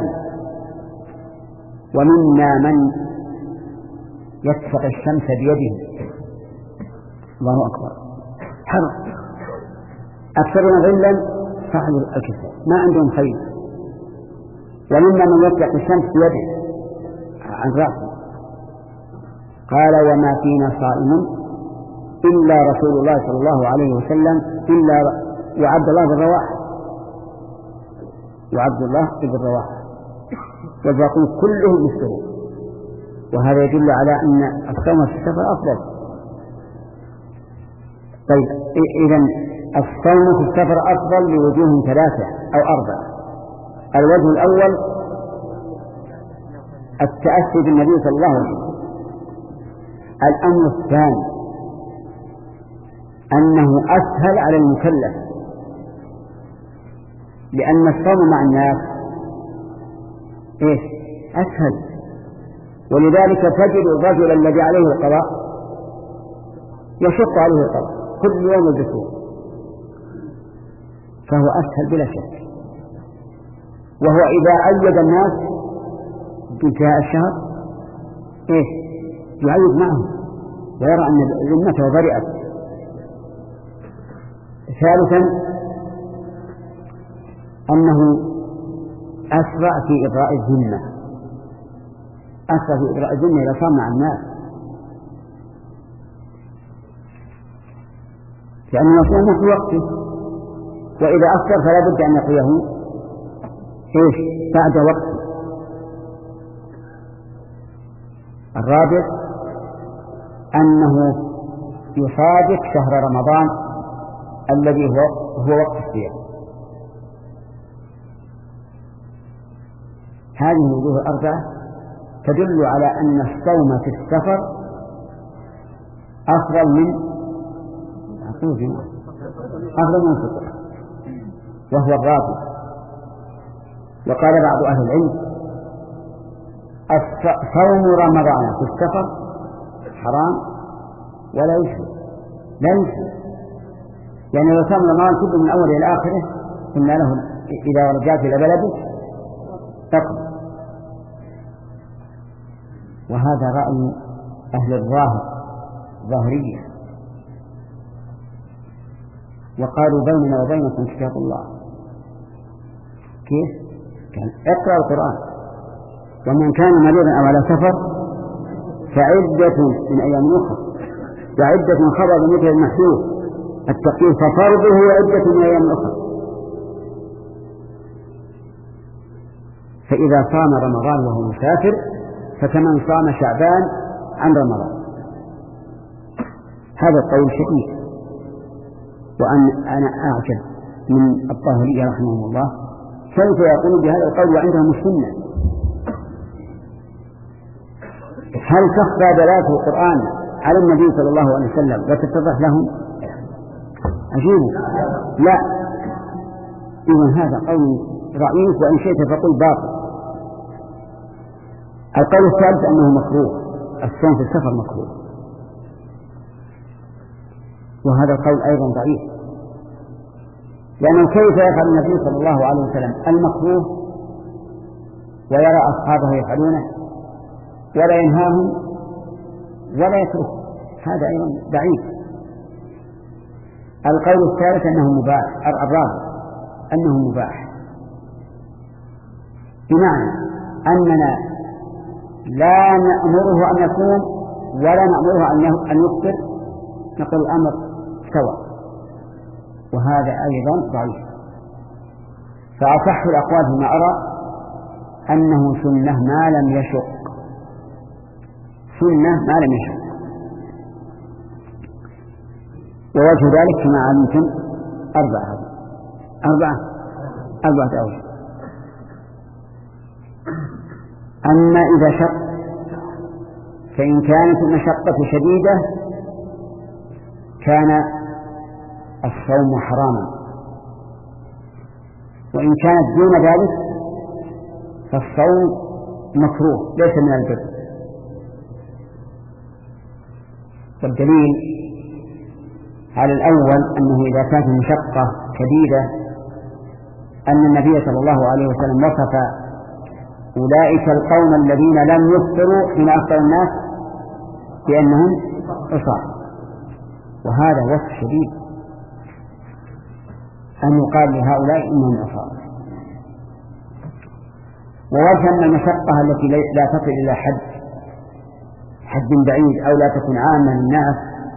ومنا من يدفع الشمس بيده. الله أكبر، حر. أكثرنا ظلا صاحب الكساء ما عندهم خير، ومنا من يدفع الشمس بيده عن رأسه. قال وما فينا صائم إلا رسول الله صلى الله عليه وسلم إلا وعبد الله بن رواحة وعبد الله بن رواحة والباقون كلهم مسلمون. وهذا يدل على أن الصوم في السفر أفضل. طيب إذن الصوم في السفر أفضل لوجوه ثلاثة أو أربعة. الوجه الأول التأسي بالنبي صلى الله عليه وسلم. الأمر الثاني أنه أسهل على المكلف، لأن الصوم مع الناس إيش أسهل، ولذلك تجد الرجل الذي عليه القضاء يشق عليه القضاء كل يوم الدخول، فهو أسهل بلا شك. وهو إذا أيد الناس بانتهاء الشهر إيه يعيد معهم ويرى أن ذمته برئت. ثالثا أنه أسرع في إبراء الذمة، أسرع في إبراء الذمة إذا صار مع الناس، لأنه يصوم في وقته، وإذا أفطر فلا بد أن يقيه إيش بعد وقته. الرابع أنه يصادق شهر رمضان الذي هو, هو وقت الصيام. هذه الوجوه الأربعة تدل على أن الصوم في السفر أفضل من أفضل من الفطر، وهو الرابع. وقال بعض أهل العلم صوم رمضان في السفر حرام ولا يشفي لا يشفي، يعني لو صام رمضان كله من أول إلى آخره قلنا له إذا رجعت إلى بلدك تقضي. وهذا رأي أهل الظاهر ظاهرية، وقالوا بيننا وبينكم كتاب الله. كيف؟ كان اقرأ القرآن، ومن كان مريضا أو على سفر فعدة من أيام أخرى، وعدة خبر مثل المحسوس التقييد ففرضه عدة من أيام أخرى. فإذا صام رمضان وهو مسافر فكمن صام شعبان عن رمضان. هذا القول شديد، وأن أنا أعجب من الطاهرية رحمه الله كيف يقول بهذا القول وعندهم السنة. هل تخفى دلالة القرآن على النبي صلى الله عليه وسلم وتتضح لهم؟ عجيب. لا، إذن هذا قول رأيك، وإن شئت فقل باطل. القول الثالث أنه مكروه، الصوم في السفر مكروه، وهذا القول أيضا ضعيف، لأنه كيف يفعل النبي صلى الله عليه وسلم المكروه ويرى أصحابه يفعلونه ولا ينهاهم ولا يتركه؟ هذا أيضا ضعيف. القول الثالث أنه مباح، الرابع أنه مباح، بمعنى أننا لا نأمره أن يصوم ولا نأمره أن يفطر، نقول الأمر سواء، وهذا أيضا ضعيف. فأصح الأقوال فيما أرى أنه سنة ما لم يشق، سنة ما لم يشق. ووجه ذلك كما علمتم أربعة أربعة أربعة أوجه. أما إذا شق فإن كانت المشقة شديدة كان الصوم حراما، وإن كانت دون ذلك فالصوم مكروه ليس من البر. والدليل على الأول أنه إذا كانت المشقة شديدة أن النبي صلى الله عليه وسلم وصف أولئك القوم الذين لم يفطروا حين أفطر الناس بأنهم عصاة، وهذا وصف شديد أن يقال لهؤلاء إنهم عصاة. ووجه أن المشقة التي لا تصل إلى حد حد بعيد أو لا تكون عامة للناس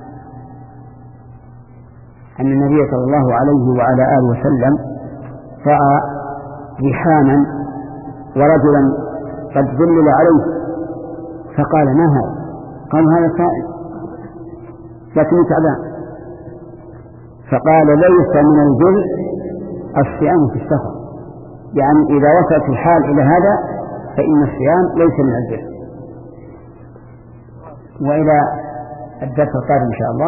أن النبي صلى الله عليه وعلى آله وسلم رأى ريحانا ورجلا قد ظلل عليه فقال ما هذا؟ قال هذا سائل لكنه تعبان. فقال ليس من البر الصيام في السفر، يعني إذا وصلت الحال إلى هذا فإن الصيام ليس من البر. وإلى الدرس القادم إن شاء الله.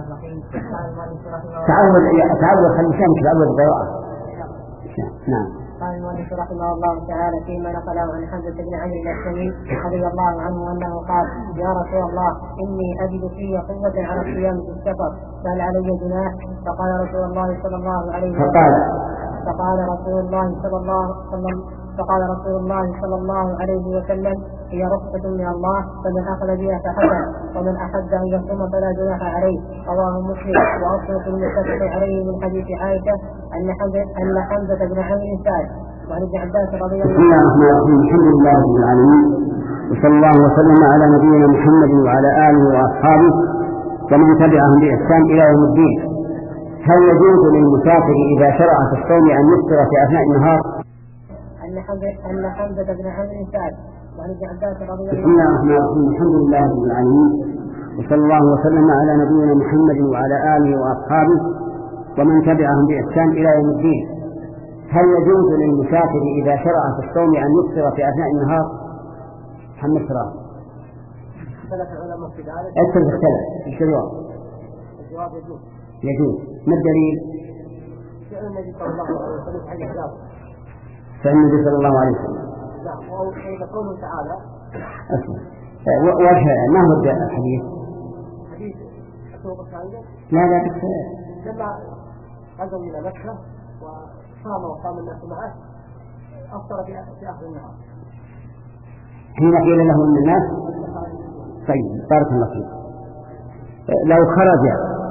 تعود تعود خلي شامك تعود القراءة. نعم. قال المؤلف رحمه الله تعالى فيما نقله عن حمزة بن عمرو الأسلمي رضي الله عنه أنه قال يا رسول الله إني أجد في قوة على الصيام في السفر فهل علي جناح؟ فقال رسول الله صلى الله عليه وسلم فقال رسول الله صلى الله عليه وسلم فقال رسول الله صلى الله عليه وسلم هي رخصة من الله فمن أخذ بها فحسن ومن أحب أن يصوم فلا جناح عليه. رواه مسلم. وأصل في المتفق عليه من حديث عائشة أن حمزة أن حمزة بن عمرو سعد وعن ابن عباس رضي الله عنه. بسم الله الرحمن الرحيم. الحمد لله رب العالمين وصلى الله وسلم على نبينا محمد وعلى آله وأصحابه ومن تبعهم بإحسان إلى يوم الدين. هل يجوز للمسافر إذا شرع في الصوم أن يفطر في أثناء النهار؟ أن حمزة أن حمزة بن عمرو سعد وعن ابن عباس رضي الله عنه. بسم الله الرحمن الرحيم. الحمد لله رب العالمين وصلى الله وسلم على نبينا محمد وعلى آله وأصحابه ومن تبعهم بإحسان إلى يوم الدين. هل يجوز للمسافر إذا شرع في الصوم أن يفطر في أثناء النهار؟ محمد سلام. اختلف العلماء في ذلك. أكثر اختلف. إيش الجواب؟ الجواب يجوز. يجوز. ما الدليل؟ فعل النبي صلى الله عليه وسلم حين جاب. فعل النبي صلى الله عليه وسلم. لا وهو حين قوله تعالى. أسمع. وجه ما هو الحديث؟ حديث أسوق السعيدة. لا لا بس. لما غزوا إلى مكة وصام وقام الناس معه أفطر في آخر النهار. حين قيل له من الناس. طيب بارك الله فيك. لو خرج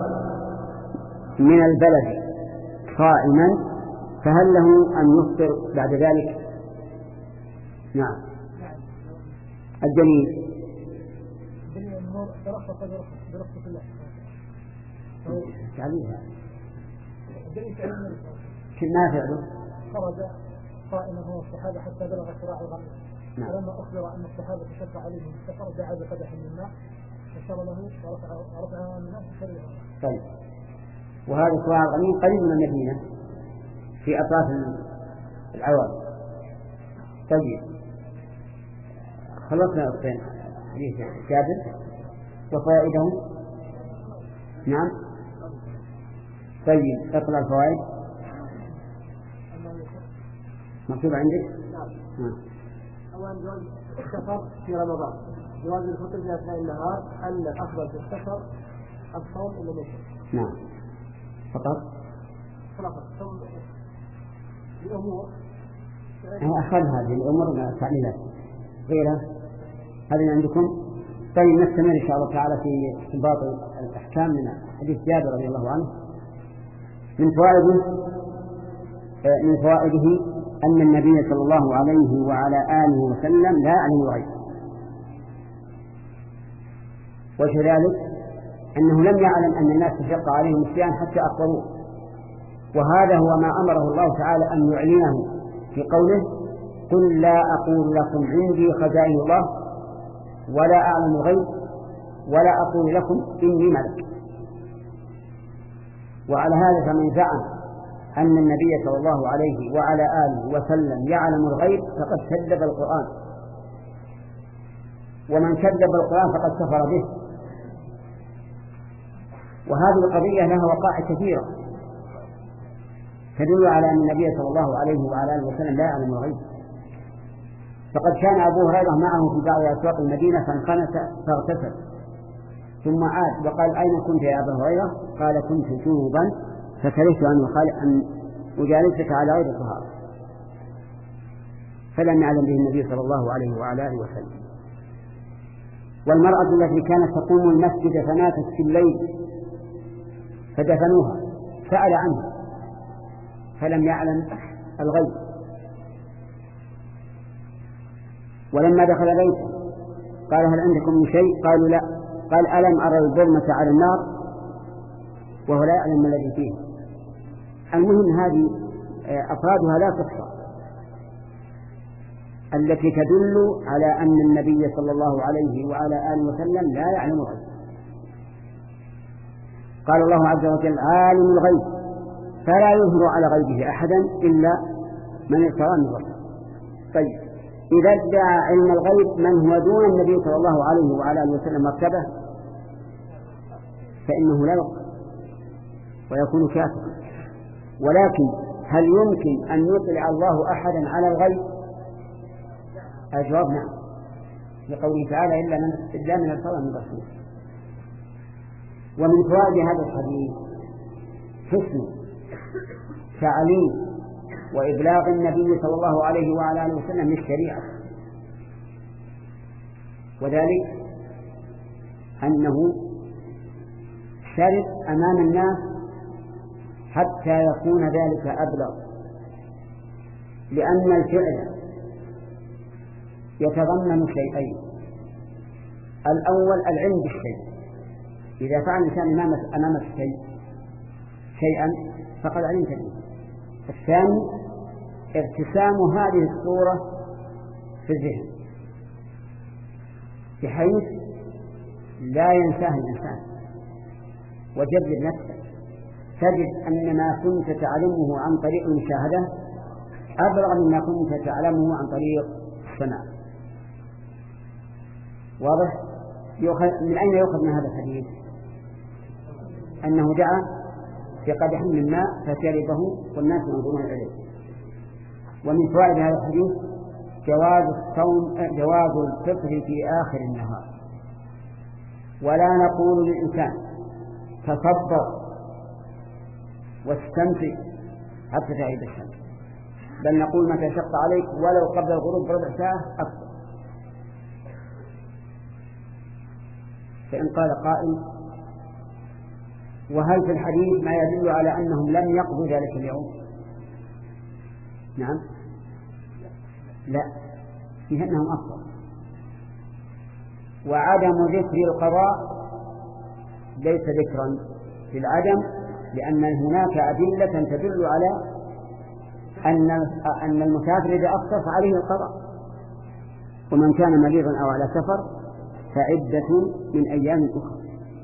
من البلد صائما فهل له أن يفطر بعد ذلك؟ نعم. الدليل برخصة برخصة الله. تعليلها. الدليل فعلا ما فعله؟ خرج قائما هو الصحابة حتى بلغ شراع الغرب. نعم. فلما أخبر أن الصحابة شق عليهم السفر دعا بقدح من الماء فشر له ورفع رفعها من الناس فشرها. طيب. وهذا شراع الغرب قريب من المدينة في أطراف العوام. طيب. خلصنا أختين حديث جابر وفوائده. نعم. طيب اقرأ الفوائد. مكتوب عندك؟ نعم. أولا جواز السفر في رمضان. جواز الفطر في أثناء النهار أن الأفضل في السفر الصوم إلى المسجد. نعم. فقط. فقط الصوم لأمور. أخذ هذه الأمور من التعليلات. غيرها هذه عندكم. طيب نستمر إن شاء الله تعالى في استنباط الأحكام من حديث جابر رضي الله عنه. من فوائده من فوائده أن النبي صلى الله عليه وعلى آله وسلم لا يعلم الغيب. وكذلك أنه لم يعلم أن الناس تشق عليهم الصيام حتى أخبروه. وهذا هو ما أمره الله تعالى أن يعلنه في قوله قل لا أقول لكم عندي خزائن الله ولا أعلم الغيب ولا أقول لكم إني ملك. وعلى هذا فمن زعم أن النبي صلى الله عليه وعلى آله وسلم يعلم الغيب فقد كذب القرآن. ومن كذب القرآن فقد كفر به. وهذه القضية لها وقائع كثيرة تدل على أن النبي صلى الله عليه وعلى آله وسلم لا يعلم الغيب. فقد كان أبو هريرة معه في بعض أسواق المدينة فانخنس فاغتسل ثم عاد وقال أين كنت يا أبا هريرة؟ قال كنت جنوبا فكرهت أن يقال أن أجالسك على غير طهارة. فلم يعلم به النبي صلى الله عليه وعلى آله وسلم. والمرأة التي كانت تقوم المسجد فماتت في الليل فدفنوها سأل عنها فلم يعلم الغيب. ولما دخل بيته قال هل عندكم من شيء؟ قالوا لا. قال ألم أرى البرمة على النار وهو لا يعلم ما الذي فيه. المهم هذه أفرادها لا تحصى التي تدل على أن النبي صلى الله عليه وعلى آله وسلم لا يعلم الغيب. قال الله عز وجل عالم الغيب فلا يظهر على غيبه أحدا إلا من ارتضى من رسول. طيب إذا ادعى علم الغيب من هو دون النبي صلى الله عليه وعلى آله وسلم مرتبة فإنه لا يقبل ويكون كافرا. ولكن هل يمكن أن يطلع الله أحدا على الغيب؟ الجواب نعم، لقوله تعالى إلا من إلا من ارتضى من رسول. ومن فوائد هذا الحديث حسن تعليم وإبلاغ النبي صلى الله عليه وعلى آله وسلم للشريعة، وذلك أنه شرط أمام الناس حتى يكون ذلك أبلغ، لأن الفعل يتضمن شيئين: الأول العلم بالشيء، إذا فعل الإنسان أمامك شيء شيئا فقد علمت به. الثاني ارتسام هذه الصورة في الذهن بحيث لا ينساه الإنسان، وجرب نفسك تجد أن ما كنت تعلمه عن طريق المشاهدة أبلغ مما كنت تعلمه عن طريق السماع. واضح؟ من أين يؤخذ من هذا الحديث؟ أنه دعا في قدح من ماء فشربه والناس ينظرون إليه. ومن فوائد هذا الحديث جواز الصوم جواز الفطر في آخر النهار، ولا نقول للإنسان تصبر واستمتع حتى تغيب الشمس، بل نقول متى شق عليك ولو قبل الغروب بربع ساعة أفضل. فإن قال قائل: وهل في الحديث ما يدل على أنهم لم يقضوا ذلك اليوم؟ نعم، لا، فيه أنهم أفضل. وعدم ذكر القضاء ليس ذكرا في العدم، لأن هناك أدلة تدل على أن أن المسافر إذا أفطر فعليه القضاء، ومن كان مريضا أو على سفر فعدة من أيام أخرى.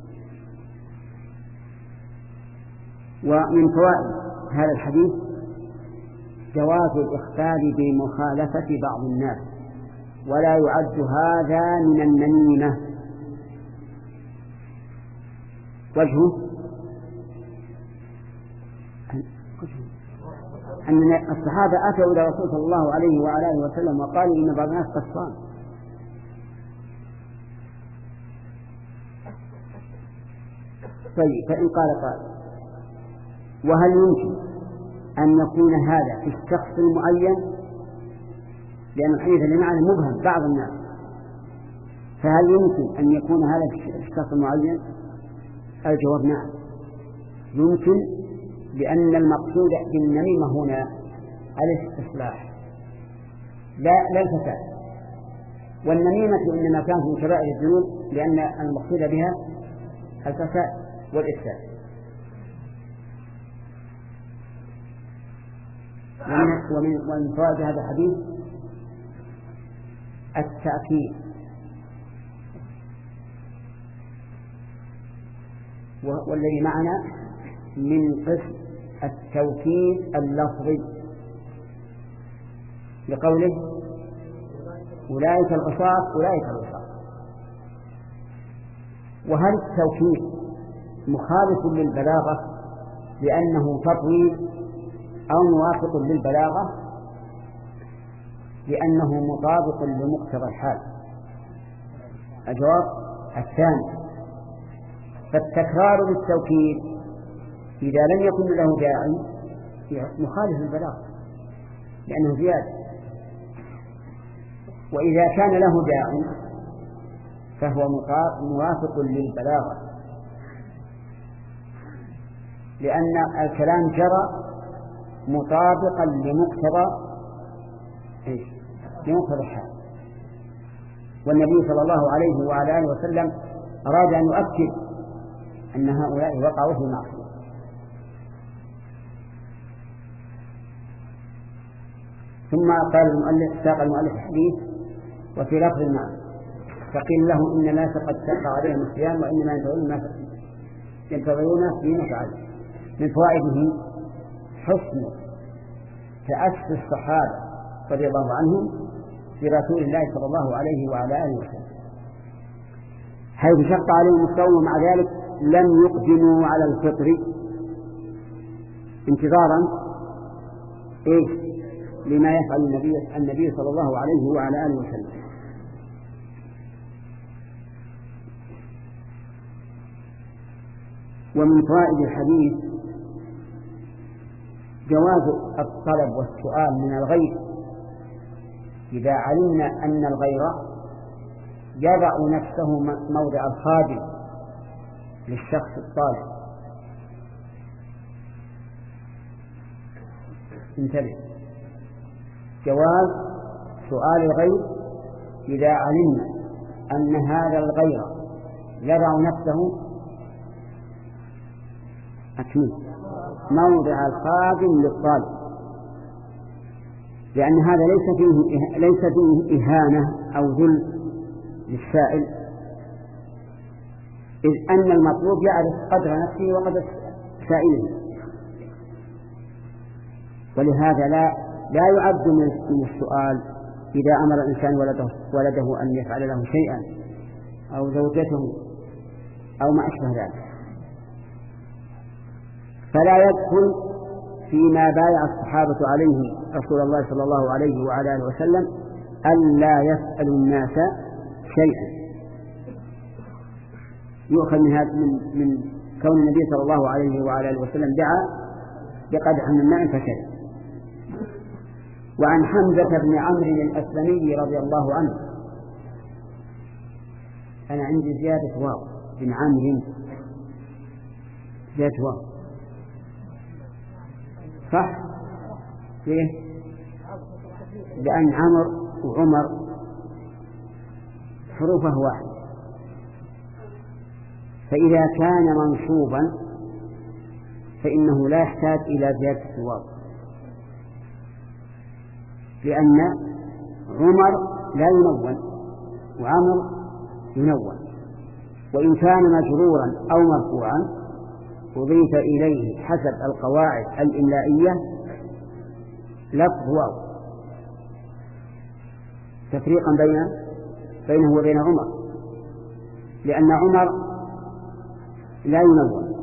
ومن فوائد هذا الحديث جواز الإخبار بمخالفة بعض الناس، ولا يعد هذا من النميمة. وجهه أن الصحابة أتوا إلى رسول صلى الله عليه وعلى آله وسلم وقالوا إن بعض الناس قد صام. طيب، فإن قال قال: وهل يمكن أن يكون هذا في الشخص المعين؟ لأن الحديث اللي معنا مبهم بعض الناس، فهل يمكن أن يكون هذا في الشخص المعين؟ الجواب نعم، يمكن، لأن المقصود بالنميمة هنا الاستصلاح لا لا الفساد، والنميمة إنما كانت من كبائر الذنوب لأن المقصود بها الفساد والإفساد. ومن ومن فوائد هذا الحديث التأكيد، والذي معنا من قسم التوكيد اللفظي، لقوله: أولئك العصاة أولئك العصاة. وهل التوكيد مخالف للبلاغة لأنه تطويل، أو موافق للبلاغة لأنه مطابق لمقتضى الحال؟ الجواب الثاني. فالتكرار بالتوكيد إذا لم يكن له داعي مخالف للبلاغة لأنه زيادة، وإذا كان له داعي فهو موافق للبلاغة، لأن الكلام جرى مطابقا لمقتضى ايش؟ لمقتضى الحال. والنبي صلى الله عليه وعلى آله وسلم أراد أن يؤكد أن هؤلاء وقعوا في معصية. ثم قال المؤلف ساق المؤلف الحديث وفي لفظ المعنى: فقيل له إن الناس قد شق عليهم الصيام وإنما ينتظرون ما ينتظرون فيما فعل. من فوائده حسن تأسي الصحابة رضي الله عنهم برسول الله صلى الله عليه وعلى آله وسلم، حيث شق عليهم الصوم ومع ذلك لم يقدموا على الفطر انتظارا إيش لما يفعل النبي النبي صلى الله عليه وعلى آله وسلم. ومن فوائد الحديث جواز الطلب والسؤال من الغير إذا علمنا أن الغير يضع نفسه موضع الخادم للشخص الطالب. انتبه، جواز سؤال الغير إذا علمنا أن هذا الغير يضع نفسه أكمل موضع الخادم للطالب، لأن هذا ليس فيه ليس فيه إهانة أو ذل للسائل، إذ أن المطلوب يعرف قدر نفسه وقدر سائله، ولهذا لا لا يعد من السؤال إذا أمر الإنسان ولده, ولده أن يفعل له شيئا أو زوجته أو ما أشبه ذلك. فلا يدخل فيما بايع الصحابة عليه رسول الله صلى الله عليه وعلى آله وسلم ألا يسأل الناس شيئا. يؤخذ من هذا من, من كون النبي صلى الله عليه وعلى آله وسلم دعا بقدح من ماء فشرب. وعن حمزة بن عمرو الأسلمي رضي الله عنه، أنا عندي زيادة واو بن عمرو، زيادة واو صح؟ ليه؟ لأن عمر وعمر حروفه واحد، فإذا كان منصوبا فإنه لا يحتاج إلى زيادة الواو، لأن عمر لا ينون وعمر ينون. وإن كان مجرورا أو مرفوعا أضيف إليه حسب القواعد الإملائية لفظ واو تفريقا بين بينه وبين عمر، لأن عمر لا ينون،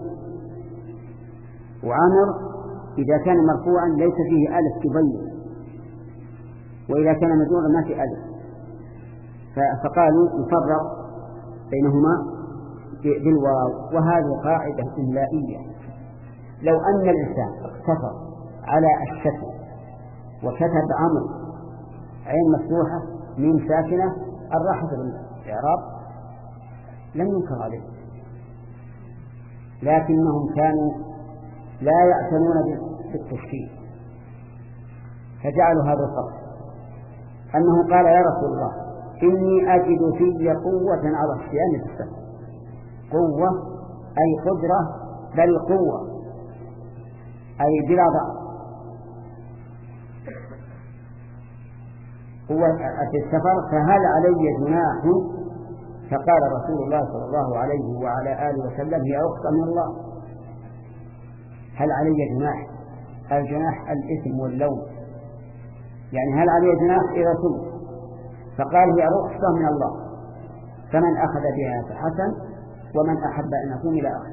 وعمر إذا كان مرفوعا ليس فيه ألف تبين، وإذا كان مجرورا ما في ألف، فقالوا يفرق بينهما بالواو. وهذه قاعدة إملائية، لو أن الإنسان اقتصر على الشكل وكتب عمر عين مفتوحة ميم ساكنة الراحة بالإعراب لم ينكر عليه، لكنهم كانوا لا يعتنون بالتشكيل فجعلوا هذا الفرق، أنه قال يا رسول الله إني أجد في قوة على الصيام في السفر. قوة أي قدرة، بل قوة أي بلا ضعف، قوة في السفر، فهل علي جناح؟ فقال رسول الله صلى الله عليه وعلى آله وسلم هي رخصة من الله. هل علي جناح؟ الجناح الإثم واللوم، يعني هل علي جناح إذا سمت؟ فقال هي رخصة من الله، فمن أخذ بها فحسن ومن أحب أن يكون إلى آخر.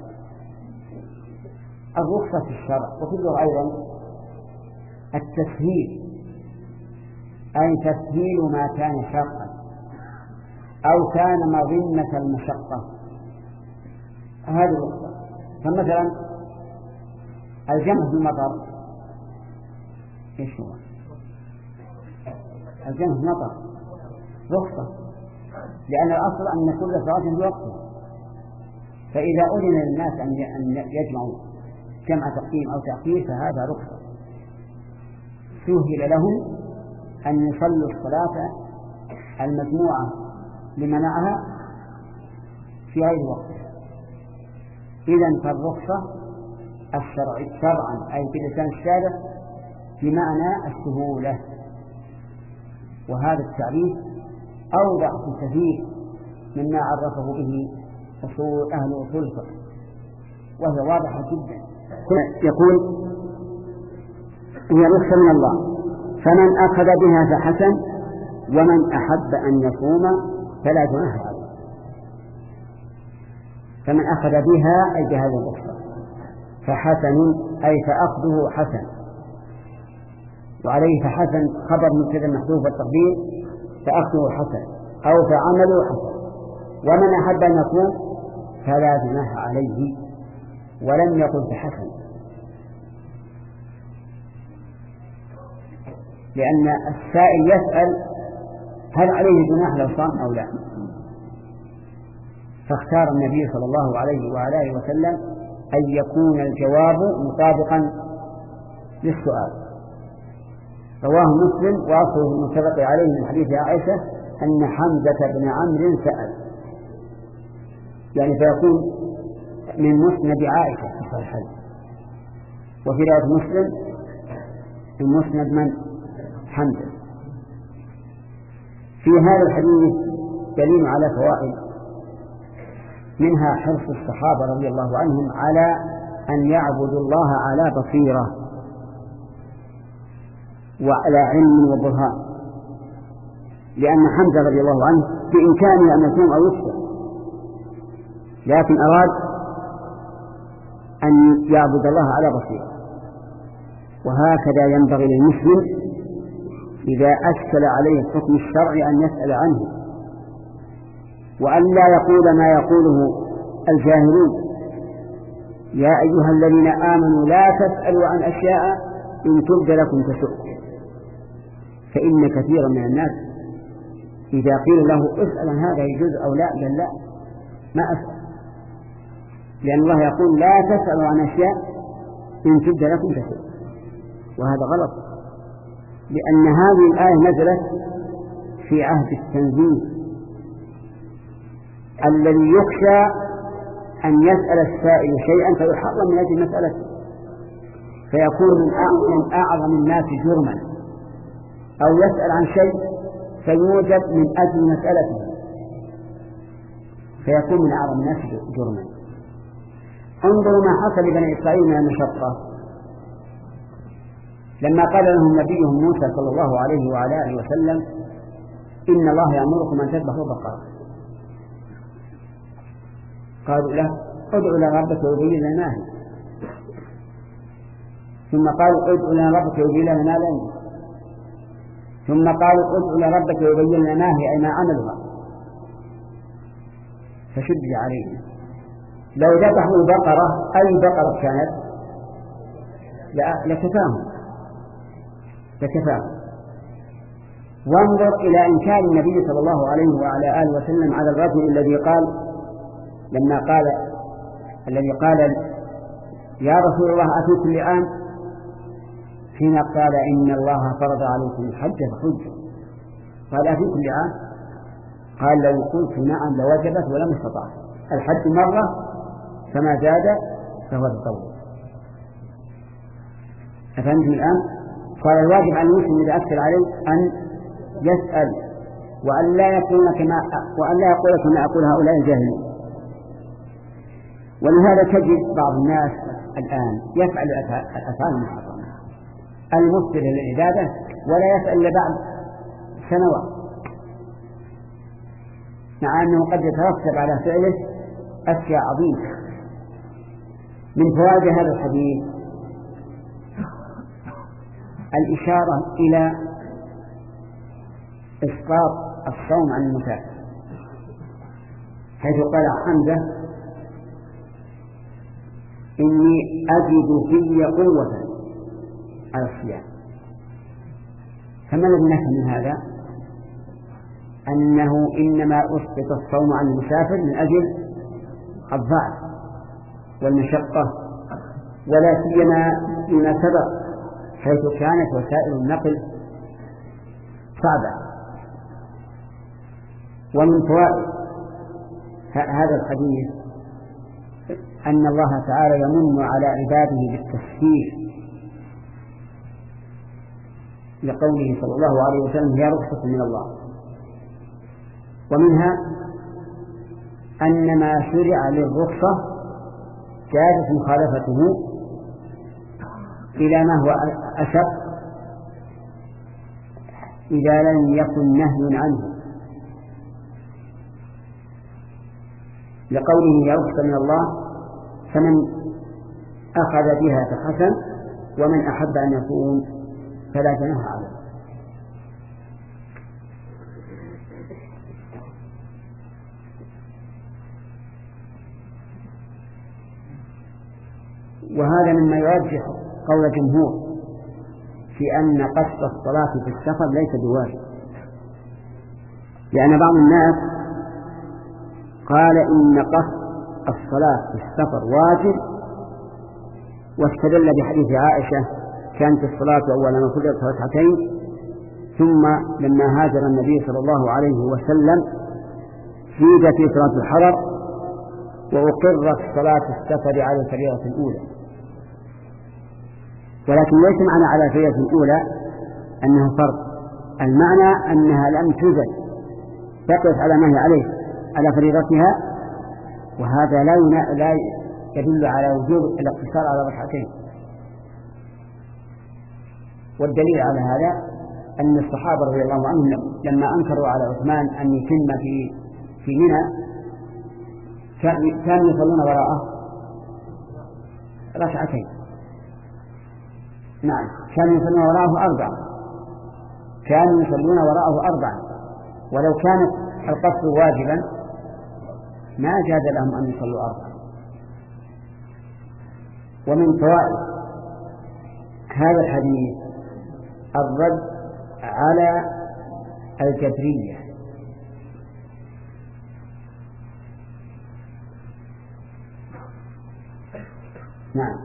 الرخصة في الشرع وفي اللغة أيضا التسهيل، أي تسهيل ما كان شاقا أو كان مظنة المشقة، هذه الرخصة. فمثلا الجمع في المطر إيش هو؟ الجمع في المطر رخصة، لأن الأصل أن كل صلاة بوقتها، فإذا أذن للناس أن يجمعوا جمع تقديم أو تأخير فهذا رخصة، سهل لهم أن يصلوا الصلاة المجموعة لمنعها في غير وقت. إذن فالرخصة الشرعي شرعا أي بلسان الشارع بمعنى السهولة، وهذا التعريف أوضح كثير مما عرفه به أصول أهل أصول الفقه، وهي واضحة جدا. يقول هي رخصة من الله، فمن أخذ بها فحسن ومن أحب أن يصوم فلا جناح عليه. فمن أخذ بها أي بهذه الرخصة فحسن أي فأخذه حسن، وعليه فحسن خبر مبتدأ محذوف والتقدير فأخذه حسن أو فعمله حسن. ومن أحب أن يكون فلا جناح عليه، ولم يقل فحسن، لأن السائل يسأل هل عليه جناح لو صام أو لا، فاختار النبي صلى الله عليه وعلى آله وسلم أن يكون الجواب مطابقا للسؤال. رواه مسلم وأصله المتفق عليه من حديث عائشة أن حمزة بن عمرو سأل، يعني فيكون من مسند عائشة في الصحيحين. وفي رواية مسلم من مسند من؟ حمزة. في هذا الحديث دليل على فوائد، منها حرص الصحابة رضي الله عنهم على أن يعبدوا الله على بصيرة وعلى علم وبرهان، لأن حمزة رضي الله عنه بإمكانه أن يصوم أو يفطر، لكن أراد أن يعبد الله على بصيرة. وهكذا ينبغي للمسلم إذا أشكل عليه الحكم الشرعي أن يسأل عنه، وأن لا يقول ما يقوله الجاهلون: يا أيها الذين آمنوا لا تسألوا عن أشياء إن تبد لكم تسؤكم. فإن كثيرا من الناس إذا قيل له اسأل عن هذا يجوز أو لا، قال لا ما أسأل، لأن الله يقول لا تسألوا عن أشياء إن تبد لكم تسؤكم. وهذا غلط، لأن هذه الآية نزلت في عهد التنزيل الذي يخشى أن يسأل السائل شيئا فيحرم من أجل مسألته، فيكون من أعظم الناس جرما، أو يسأل عن شيء فيوجب من أجل مسألته فيكون من أعظم الناس جرما. انظروا ما حصل لبني إسرائيل من المشقة لما قال لهم نبيهم موسى صلى الله عليه وعلى آله وسلم: إن الله يأمركم أن تذبحوا بقرة. قالوا له: ادع إلى ربك ويبين لنا ما هي. ثم قالوا: ادع إلى ربك ويبين لنا ما لنا. ثم قالوا: ادع إلى ربك ويبين لنا ما هي أي ما عملها. فشد عليهم. لو ذبحوا بقرة أي بقرة كانت لكفاهم لكفاهم. وانظر إلى إنكار النبي صلى الله عليه وعلى آله وسلم على الرجل الذي قال لما قال الذي قال: يا رسول الله أفي كل عام، حين قال: إن الله فرض عليكم الحج فحجوا. قال: أفي كل عام؟ قال: لو قلت نعم لوجبت ولم استطعت. الحج مرة فما زاد فهو تطوع. أفهمتم الآن؟ قال: الواجب على المسلم إذا أكثر عليه أن يسأل، وأن لا يقول كما وأن لا يقول كما يقول هؤلاء الجاهلين. ولهذا تجد بعض الناس الآن يفعل الأفعال المحرمة المفسدة للعبادة ولا يسأل إلا بعد سنوات، مع أنه قد يترتب على فعله أشياء عظيمة. من فوائد هذا الحديث الإشارة إلى إسقاط الصوم عن المسافر، حيث قال حمزة: إني أجد في قوة على الصيام. فما الذي نفهم من هذا؟ أنه إنما أسقط الصوم عن المسافر من أجل الضعف والمشقة، ولا سيما فيما سبق حيث كانت وسائل النقل صعبة. ومن فوائد هذا الحديث أن الله تعالى يمن على عباده بالتسهيل، لقوله صلى الله عليه وسلم: هي رخصة من الله. ومنها أن ما شرع للرخصة جازت مخالفته إلى ما هو أشق إذا لم يكن نهي عنه، لقوله: هي رخصة من الله، فمن أخذ بها فحسن، ومن أحب أن يكون فلا جناح عليه. وهذا مما يرجح قول الجمهور في أن قصد الصلاة في السفر ليس بواجب، لأن بعض الناس قال إن قصد الصلاة في السفر واجب، واستدل بحديث عائشة كانت الصلاة أول ما فرضت ركعتين، ثم لما هاجر النبي صلى الله عليه وسلم زيد في صلاة الحضر وأقرت صلاة السفر على الفريضة الأولى. ولكن ليس معنى على الفريضة الأولى أنها فرض، المعنى أنها لم تزل، بقيت على ما هي عليه على فريضتها، وهذا لا لا يدل على وجوب الاقتصار على ركعتين. والدليل على هذا أن الصحابة رضي الله عنهم لما أنكروا على عثمان أن يتم في في منى كانوا يصلون وراءه ركعتين. نعم، كانوا يصلون وراءه أربعة، كانوا يصلون وراءه أربعة، ولو كانت القصر واجبا ما جاز لهم أن يصلوا أربعة. ومن فوائد هذا الحديث الرد على الجبرية. نعم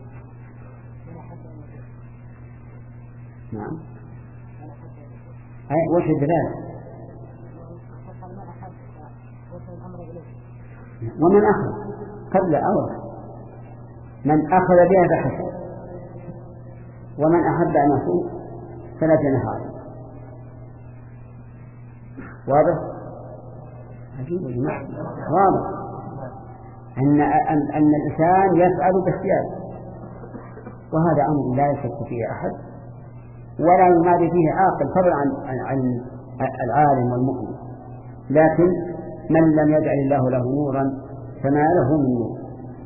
نعم أي وش الدلالة؟ ومن أخذ قبل أول من أخذ بها بحسن، ومن أحب أن يصوم فلا جناح عليه. واضح؟ عجيب يا جماعة، واضح أن أن أن الإنسان يفعل باختيار، وهذا أمر لا يشك فيه أحد ولا يماري فيه عاقل فضلا عن عن العالم والمؤمن. لكن من لم يجعل الله له نورا فما له من نور.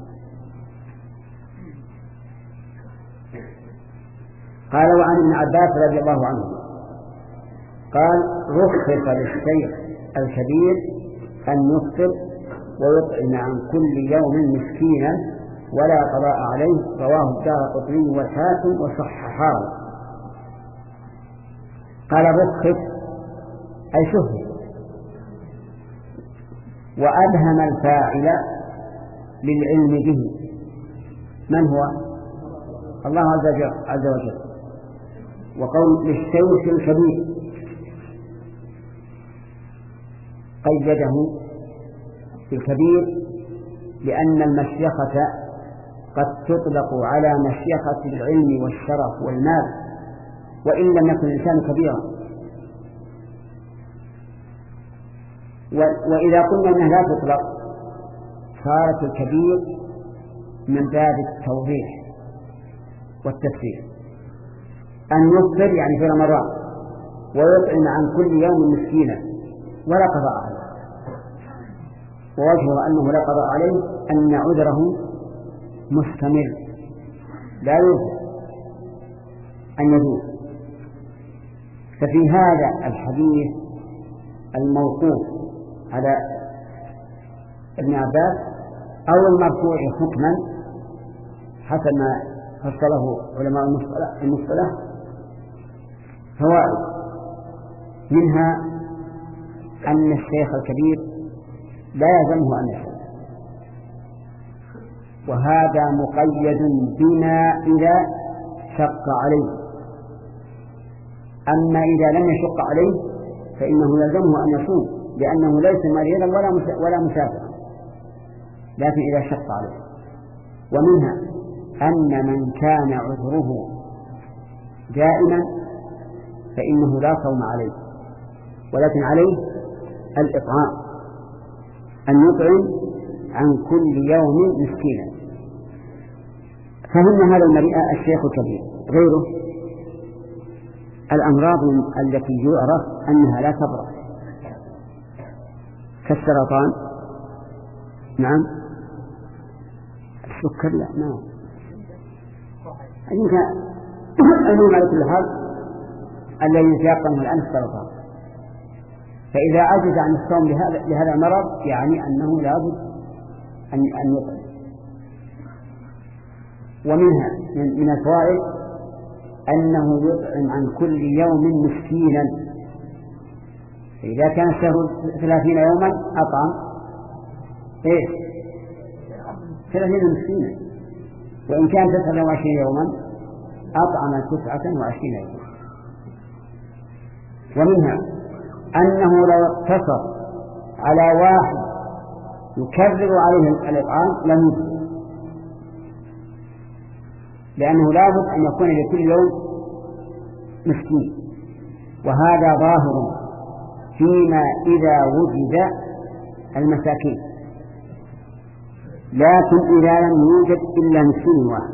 قال وعن ابن عباس رضي الله عنه قال رخص للشيخ الكبير أن يفطر ويطعم عن كل يوم مسكينا ولا قضاء عليه، رواه الدارقطني والحاكم وصححاه. قال رخص أي شهر، وألهم الفاعل للعلم به من هو؟ الله عز وجل. وقول للشيخ الكبير قيده بالكبير لأن المشيخة قد تطلق على مشيخة العلم والشرف والمال وإن لم يكن الإنسان كبيرا. وإذا قلنا أنها لا تطلق صارت الكبير من باب التوضيح والتفسير. أن يفطر يعني في رمضان ويطعم عن كل يوم مسكينا ولا قضاء عليه، ووجهه أنه لا قضاء عليه أن عذره مستمر لا يوجد أن يدوم. ففي هذا الحديث الموقوف على ابن عباس أو المرفوع حكما حسب ما فصله علماء المصطلح فوائد، منها أن الشيخ الكبير لا يلزمه أن يصوم، وهذا مقيد بما إذا شق عليه. أما إذا لم يشق عليه فإنه يلزمه أن يصوم لأنه ليس مريضا ولا مسافرا، لكن إذا شق عليه. ومنها أن من كان عذره دائما فإنه لا صوم عليه، ولكن عليه الإطعام، أن يطعم عن كل يوم مسكينا. فهم هذا المريء الشيخ الكبير. غيره الأمراض التي يعرف أنها لا تبرأ كالسرطان، نعم، السكر لا، نعم، المهم على كل حال الذي يتيقنه الآن السرطان، فإذا عجز عن الصوم لهذا لهذا المرض يعني أنه لابد أن أن يطعم. ومنها من الفوائد أنه يطعم عن كل يوم مسكينا، فإذا كان الشهر ثلاثين يوما أطعم إيه ثلاثين مسكينا، وإن كان تسعة وعشرين يوما أطعم تسعة وعشرين يوما. ومنها أنه لو اقتصر على واحد يكرر عليه الإطعام لم يجزي، لأنه لابد أن يكون لكل يوم مسكين، وهذا ظاهر فيما إذا وجد المساكين، لكن إذا لم يوجد إلا مسكين واحد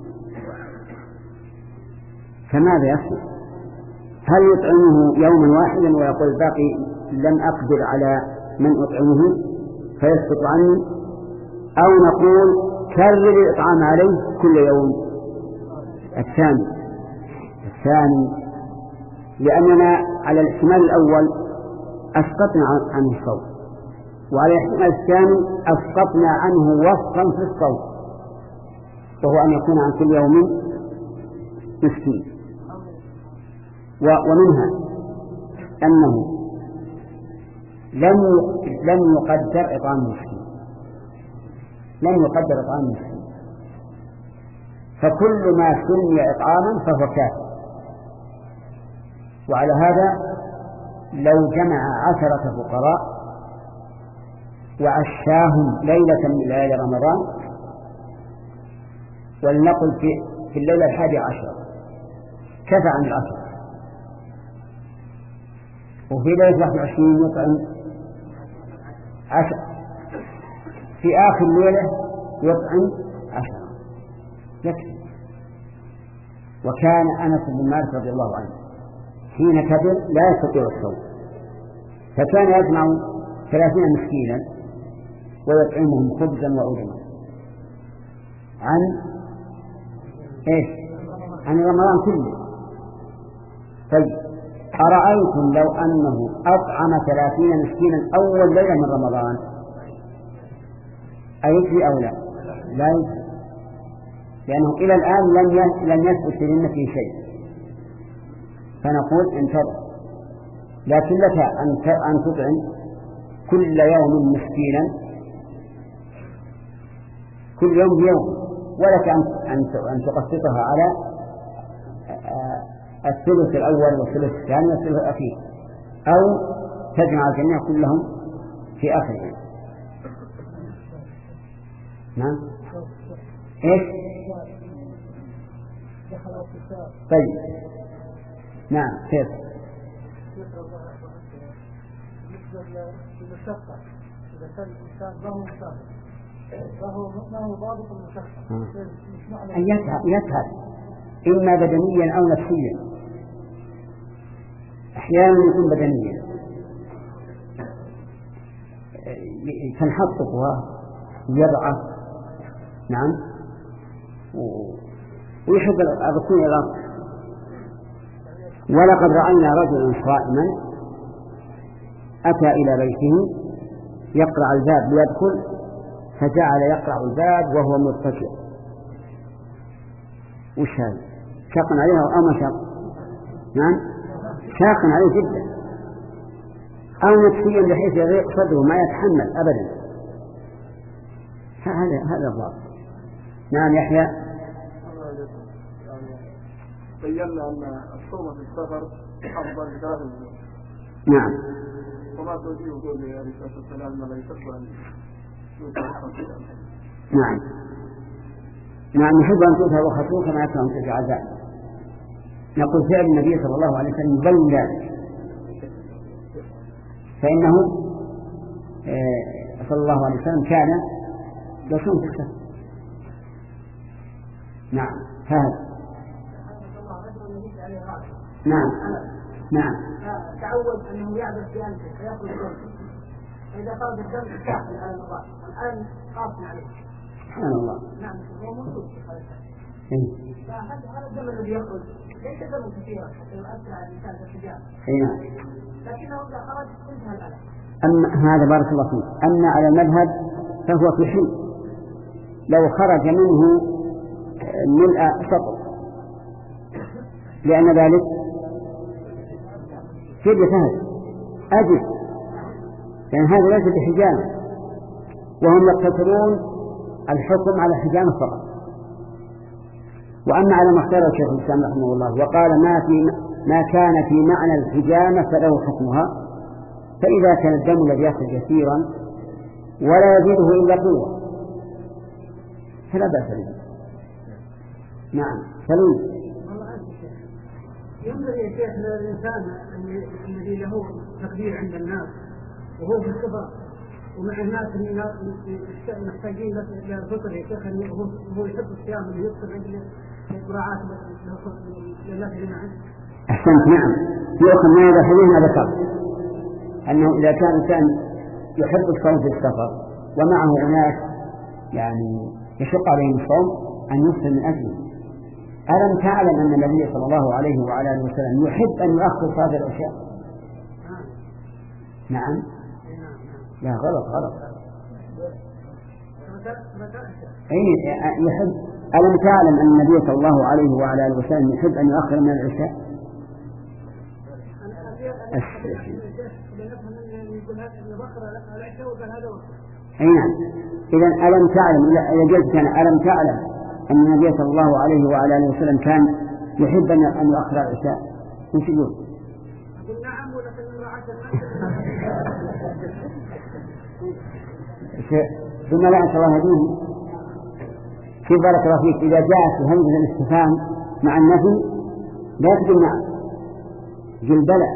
فماذا يصنع؟ هل يطعمه يوما واحدا ويقول باقي لم أقدر على من أطعمه فيسقط عني، أو نقول كرر الإطعام عليه كل يوم؟ الثاني الثاني لأننا على الاحتمال الأول أسقطنا عنه الصوم، وعلى الاحتمال الثاني أسقطنا عنه وصفا في الصوم، وهو أن يكون عن كل يوم مسكين. ومنها أنه لم لم يقدر إطعام مسكين، لم يقدر إطعام مسكين، فكل ما سمي إطعاما فهو كافر. وعلى هذا لو جمع عشرة فقراء وعشاهم ليلة من ليالي رمضان، ولنقل في, في الليلة الحادية عشر كفى عن العشر، وفي ليلة واحد وعشرين يطعم عشر، في آخر الليلة يطعم عشر يكفي. وكان أنس بن مالك رضي الله عنه حين كبر لا يستطيع الصوم، فكان يجمع ثلاثين مسكينا ويطعمهم خبزا وعجما عن ايش؟ عن رمضان كله. طيب أرأيتم لو أنه أطعم ثلاثين مسكينا أول ليلة من رمضان أيكفي أو لا؟ لا يكفي، لأنه إلى الآن لم لم يثبت لذمته شيء، فنقول انتظر. لكن لك أن تطعم كل يوم مسكينا كل يوم بيوم، ولك أن تقسطها على الثلث الأول والثلث الثاني والثلث الأخير، أو تجمع الجميع كلهم في آخر يوم. نعم إيش؟ طيب نعم كيف؟ المشقة إذا كان الإنسان له مشقة له له ضابط المشقة أن يتعب يتعب إما بدنيا أو نفسيا، أحيانا يكون بدنيا تنحط ويضعف نعم ويحب الركون إلى الأرض. ولقد رأينا رجلا صائما أتى إلى بيته يقرع الباب ليدخل، فجعل يقرع الباب وهو مرتجع. وش هذا؟ شاق عليه أو ما شاق؟ نعم شاق عليه جدا، أو نفسيا بحيث يضيق صدره ما يتحمل أبدا. هذا هذا الضابط. نعم يحيى. بينا أن الصوم في السفر أفضل بثلاث نجوم. نعم. وما توجيه قول عليه الصلاة والسلام أن لا يصح أن يؤتى. نعم. نعم يحب أن تؤتى وخطوه كما يكره أن تؤتى عزاء. نقول فعل النبي صلى الله عليه وسلم يبين ذلك، فإنه آه صلى الله عليه وسلم كان يصوم في السفر. نعم هذا. نعم نعم تعود أنه يعبث بأنفه فيأكل الدم، فإذا خرج الدم كافل على المضاد، الآن قاص عليه. سبحان الله. نعم هو موجود في هذا. هذا الدم الذي يخرج ليس دم كثيرا حتى يؤثر على الإنسان في الحجاب. نعم. لكنه إذا خرج انتهى الألم. أما هذا بارك الله فيك، أما على المذهب فهو في حين لو خرج منه ملء سطر، لأن ذلك فدية فهد أجل، لأن هذا ليس بحجامة، وهم يقتصرون الحكم على حجامة فقط. وأما على ما اختاره شيخ الإسلام رحمه الله وقال ما في ما كان في معنى الحجامة فله حكمها، فإذا كان الدم الذي يخرج يسيرا ولا يزيده إلا قوة فلا بأس به. نعم. سليم. ينبغي يا شيخ للإنسان الذي له تقدير عند الناس وهو في السفر ومع الناس محتاجين للفطر يا شيخ، هو يحب الصيام اللي يفطر عند مراعاة لله اللي معه. أحسنت. نعم. يؤخذ ما هذا حديث ما ذكر أنه إذا كان إنسان يحب الصوم في السفر ومعه أناس يعني يشق عليهم الصوم أن يفطر من أجله. ألم تعلم أن النبي صلى الله عليه وعلى آله وسلم يحب أن يؤخر هذه الأشياء؟ نعم. لا غلط غلط. أي يحب. ألم تعلم أن النبي صلى الله عليه وعلى آله وسلم يحب أن يؤخر من العشاء؟ أي نعم. إذا ألم تعلم إذا قلت كان ألم تعلم أن النبي صلى الله عليه وعلى آله وسلم كان يحب أن يؤخر العشاء؟ وش يقول؟ نعم ولكن ثم لا أنت الله هديه. كيف بارك الله فيك إذا جاءت همزة الاستفهام مع النفي لا تقول نعم، قل بلى.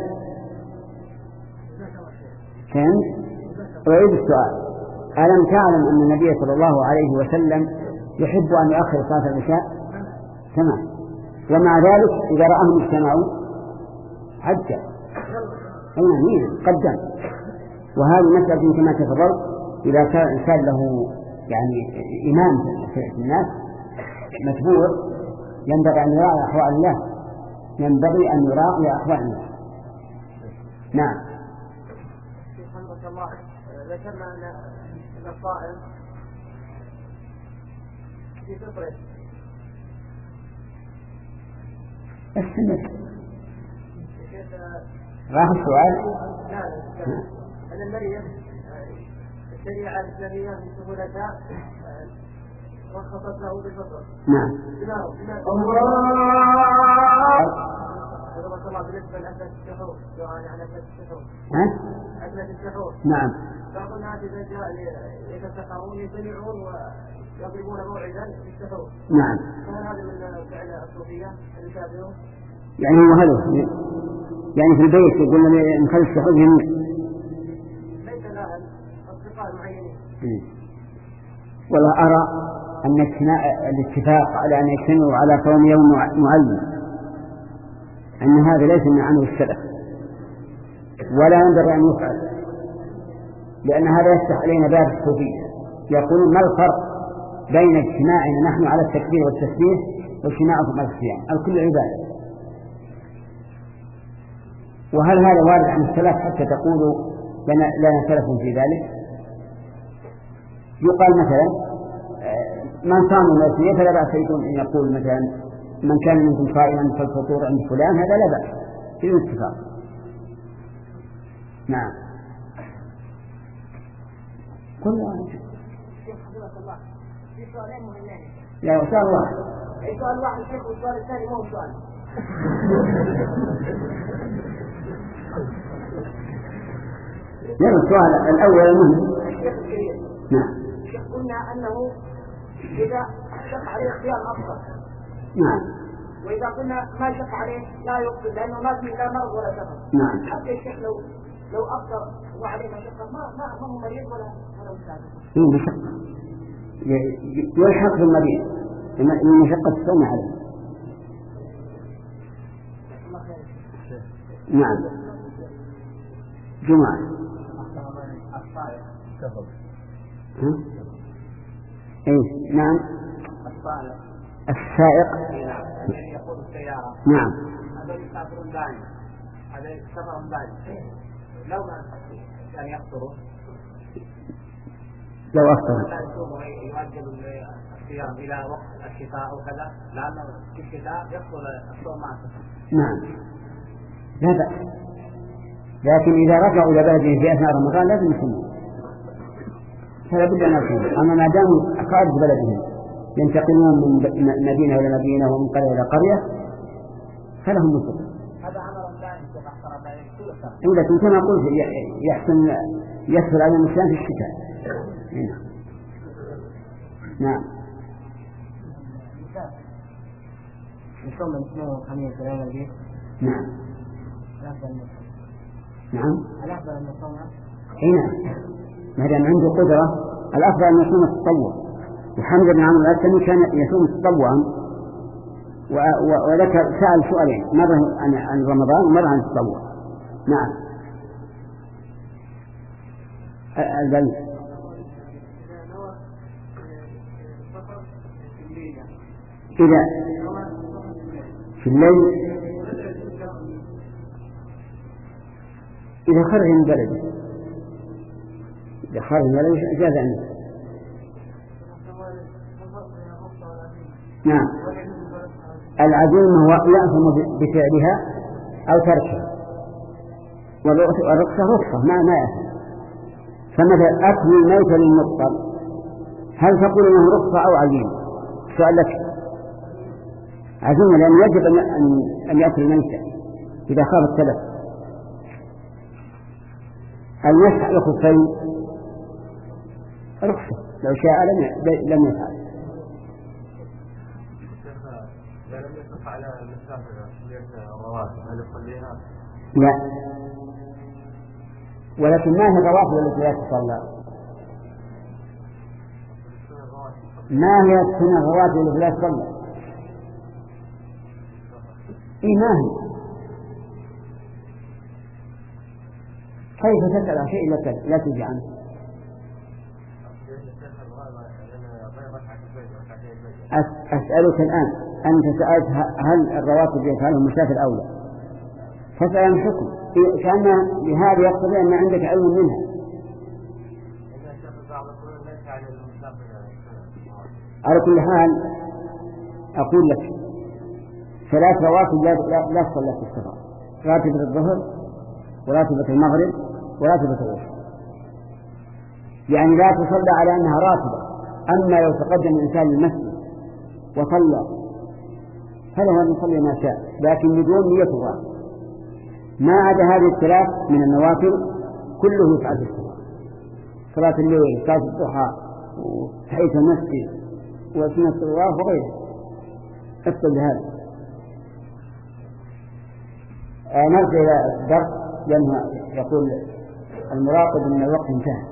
فهمت؟ أعيد السؤال. ألم تعلم أن النبي صلى الله عليه وسلم يحب أن يؤخر صلاة العشاء؟ تمام. ومع ذلك إذا رأهم اجتمعوا عجل. أين مين قدم. وهذه مسألة كما تفضل إذا كان إنسان له يعني إمام في الناس متبوع ينبغي أن يراعي أحوال الله، ينبغي أن يراعي أحوال الناس. نعم. سبحانك الله ذكرنا أن الصائم في فطره استمر. راح السؤال. لا لا أن المريض الشريعة الإسلامية من سهولتها رخصت له بالفطر. نعم. الله. حفظك الله بالنسبة لأكلة السحور، سؤال عن أكلة السحور. ها؟ أكلة السحور. نعم. بعض الناس إذا جاء يتسحرون يجتمعون ويضربون موعدا للسحور. نعم. فهل هذا من فعل الصوفية اللي يتابعون؟ يعني هو هذا يعني في البيت يقول لنا نخلي السحور جميع. ليس لها أصدقاء معينين. ولا أرى أن الاتفاق على أن يجتمعوا على صوم يوم معين أن هذا ليس من عمل السلف ولا ينبغي أن يفعل، لأن هذا يفتح علينا باب الصوفية. يقولون ما الفرق بين اجتماعنا نحن على التكبير والتسبيح واجتماعكم على الصيام؟ الكل عبادة. وهل هذا وارد عن السلف حتى تقولوا لنا لا سلف في ذلك؟ يقال مثلا من صام المسيح فلا بأس أن يقول مثلا من كان منكم صائما فالفطور عند فلان، هذا لا بأس في الاتفاق. نعم. كل واحد. في سؤالين مهمين. لا سؤال واحد. سؤال واحد شيخ والسؤال الثاني مو سؤال. نعم. السؤال الأول المهم. الشيخ الكريم. نعم. قلنا أنه إذا شق عليه اختيار أفضل. نعم. وإذا قلنا ما شق عليه لا يقبل لأنه ما فيه لا مرض ولا سفر. نعم. حتى الشيخ لو لو أفضل وعليه مشقة ما ما ما هو مريض ولا ولا مسافر. إيه مشقة يلحق بالمريض من مشقة الصوم عليه. نعم. جمعة. إيه نعم. السائق الذي يقود السيارة نعم هذا يسافرون دائما هذا سفرهم دائما لو ما كان يقصروا لو أفطر لا يصوم يؤجل الصيام إلى وقت الشتاء وكذا لأنه في الشتاء يحصل الصوم مع السفر. نعم لا بأس، لكن إذا رجعوا إلى بلدهم في أثناء رمضان لازم يصومون، فلا بد أن يصوموا. أما ما داموا خارج بلدهم ينتقلون من مدينة إلى مدينة ومن قرية إلى قرية فلهم مثل هذا عمل دائم تقصر عليه كل سنة. لكن كما قلت يحسن يسهل على الإنسان في الشتاء. نعم نعم يصوم من الاثنين والخميس ولا البيت؟ نعم نعم الأفضل أن يصوم أي نعم، ما دام عنده قدرة الأفضل أن يصوم التطوع. وحمد بن عمرو الأسلمي كان يصوم تطوعا وذكر سأل سؤالين، مرة عن رمضان ومرة عن التطوع. نعم البيت إذا في الليل إذا خرج من بلده إذا خرج من بلده جاز عنه. نعم العزيمة هو يأثم بفعلها أو تركها، والرخصة رخصة ما ما يأثم. فمثلا أكل الميت للمضطر هل تقول إنه رخصة أو عزيمة؟ سؤال لك. عزيمة لأنه يجب أن أن يأكل الميت إذا خاف التلف. المسح الخفين رخصة لو شاء لم لم يفعل. لا، ولكن ما هي الرواتب التي لا تصلى؟ ما هي السنة الرواتب التي لا تصلى؟ إيه ما هي؟ كيف تسأل عن شيء لا تجي عنه؟ أسألك الآن، أنت سألت هل الرواتب يفعلها المسافر أو لا؟ فاسأل عن الحكم، كأن بهذا يقتضي أن عندك علم منها. على كل حال أقول لك ثلاث رواتب لا تصلى في السفر: راتبة الظهر وراتبة المغرب وراتبة العشاء، يعني لا تصلى على أنها راتبة. أما لو تقدم الإنسان للمسجد وصلى فله أن يصلي ما شاء، لكن بدون نية الراتب. ما عدا هذه الثلاث من النوافل كله يفعل في السفر: صلاة الليل، صلاة الضحى، وتحية المسجد، وسنة الطواف وغيره. أفضل بهذا. آه نرجع إلى الدرس لأنه يقول المراقب أن الوقت انتهى.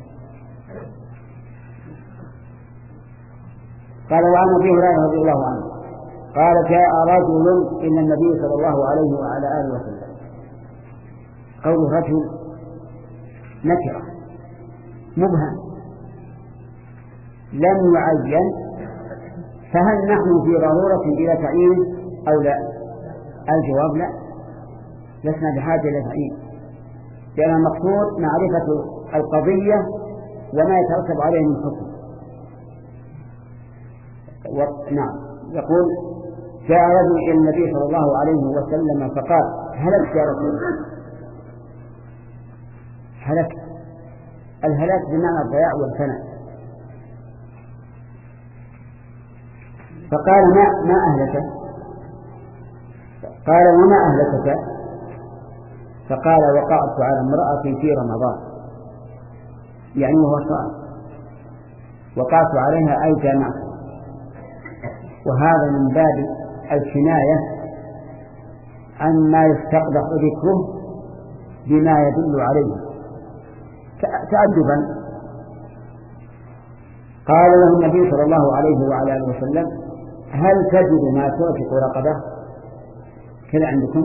قال: وعن أبي هريرة رضي الله عنه قال: جاء رجل إلى النبي صلى الله عليه وعلى آله وسلم. قول رجل نكرة مبهم لم يعين، فهل نحن في ضرورة إلى تعيين أو لا؟ الجواب لا، لسنا بحاجة إلى تعيين، لأن المقصود معرفة القضية وما يترتب عليه من حكم. نعم. يقول: جاء رجل إلى النبي صلى الله عليه وسلم فقال: هلكت يا رسول الله. هلكت، الهلاك بمعنى الضياع والفناء. فقال: ما ما أهلك؟ قال: وما أهلكك؟ فقال: وقعت على امرأة في رمضان، يعني هو صائم، وقعت عليها أي جامعة. وهذا من باب الكناية عن ما يستقبح ذكره بما يدل عليه تأدبا. قال له النبي صلى الله عليه وعلى آله وسلم: هل تجد ما تعتق رقبة؟ كذا عندكم؟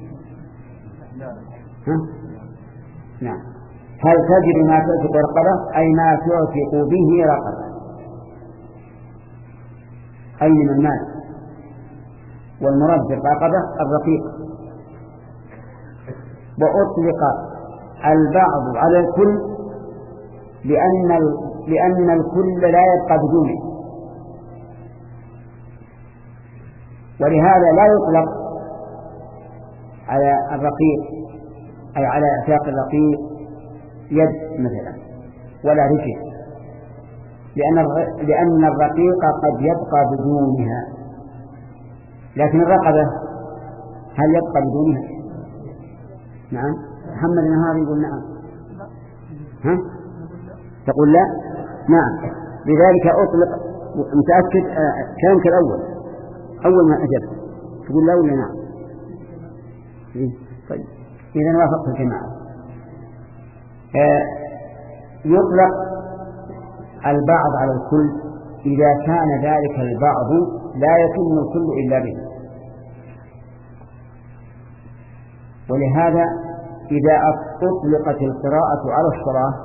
ها؟ نعم. هل تجد ما تعتق رقبة أي ما تعتق به رقبة. أي من المال، والمراد بالرقبة الرقيق. وأطلق البعض على الكل لأن لأن الكل لا يبقى بدونه، ولهذا لا يطلق على الرقيق أي على اعتاق الرقيق يد مثلا ولا رجل، لأن لأن الرقيق قد يبقى بدونها، لكن الرقبة هل يبقى بدونها؟ نعم. محمد النهار يقول نعم. ها؟ تقول لا؟ نعم. لذلك أطلق. متأكد آه كلامك الأول أول ما أجبت تقول لا ولا نعم؟ إيه؟ طيب إذا وافقت الجماعة. آه يطلق البعض على الكل إذا كان ذلك البعض لا يتم الكل إلا به، ولهذا إذا أطلقت القراءة على الصلاة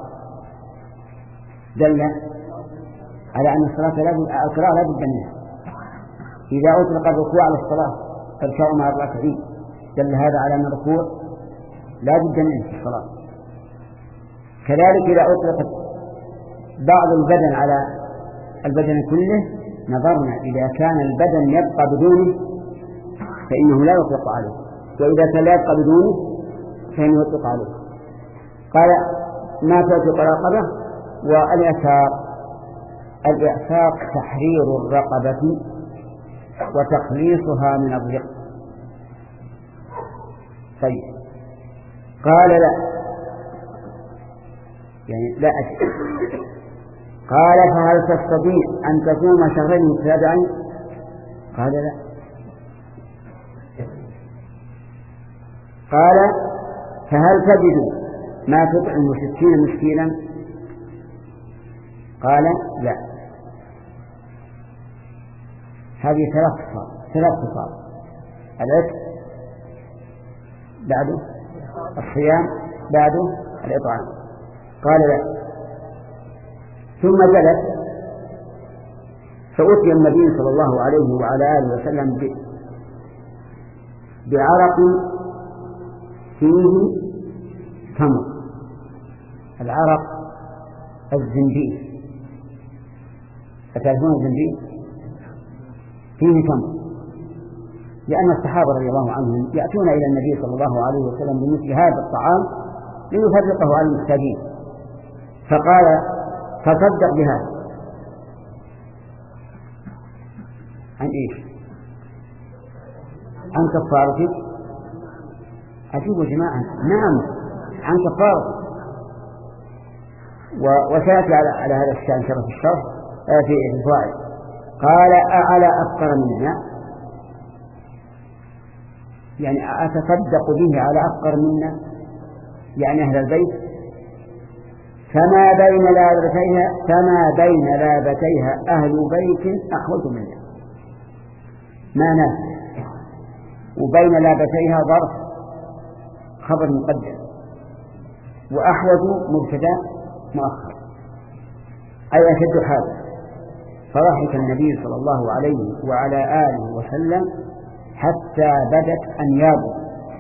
دل على أن الصلاة لا بد القراءة لا بد منها. إذا أطلق الركوع على الصلاة فاركعوا مع الراكعين دل هذا على أن الركوع لا بد منه في الصلاة. كذلك إذا أطلقت بعض البدن على البدن كله نظرنا إذا كان البدن يبقى بدونه فإنه لا يطلق عليه، وإذا كان لا يبقى بدونه فإنه يطلق عليه. قال ما تعتق الرقبة. والإعتاق الإعتاق تحرير الرقبة وتخليصها من الرق. طيب قال لا يعني لا أجل. قال فهل تستطيع أن تصوم شهرين متتابعين؟ قال لا. قال فهل تجد ما تطعم ستين مسكينا؟ قال لا. هذه ثلاث ثلاث خصال: العتق بعده، الصيام بعده، الإطعام. قال لا. ثم جلس فأتي النبي صلى الله عليه وعلى آله وسلم بعرق فيه تمر. العرق الزنبيل، أتعرفون الزنبيل؟ فيه تمر، لأن الصحابة رضي الله عنهم يأتون إلى النبي صلى الله عليه وسلم بمثل هذا الطعام ليفرقه على المحتاجين، فقال تصدق بهذا. عن إيش؟ عن كفارتك. أجيبوا جماعة. نعم عن كفارتك. وسيأتي على, على هذا الشأن شرف الشرف في الفوائد. قال أعلى أفقر منا، يعني أتصدق به على أفقر منا يعني أهل البيت. فما بين لابتيها فما بين لابتيها أهل بيت أحوج منها. ما ناس وبين لابتيها ظرف خبر مقدم، وأحوج مبتدأ مؤخر أي أشد حاجة. فضحك النبي صلى الله عليه وعلى آله وسلم حتى بدت أنيابه.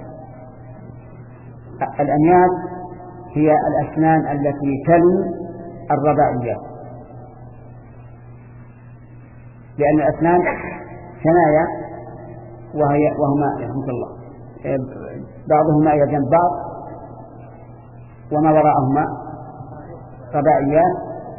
الأنياب هي الأسنان التي تلي الرباعيات، لأن الأسنان ثنايا وهي وهما رحمة الله بعضهما إلى جنب بعض وما وراءهما رباعيات،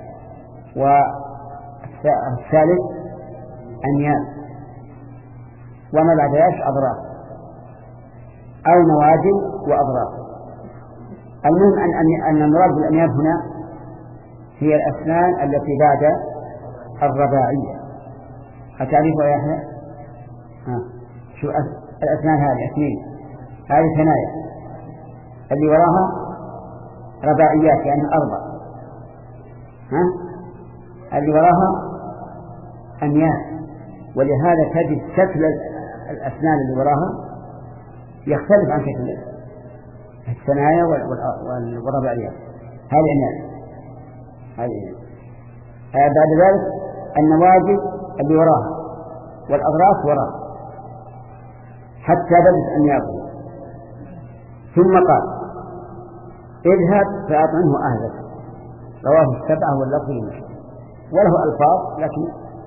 والثالث أنياب، وما بعد ذلك أضراس أو نواجذ وأضراس. المهم أن أن المراد بالأنياب هنا هي الأسنان التي بعد الرباعية. هتعرفوا يا أخي؟ ها شو الأسنان هذه؟ اثنين، هذه ثنايا، اللي وراها رباعيات يعني أربع، ها اللي وراها أنياب. ولهذا تجد شكل الأسنان اللي وراها يختلف عن شكل الثنايا والرباعيات. هذه أنياب. هذه بعد ذلك النواجذ اللي وراها والأضراس وراء حتى بدت أنيابه، ثم قال اذهب فأطعمه أهلك. رواه السبعة واللفظ لمسلم، وله ألفاظ لكن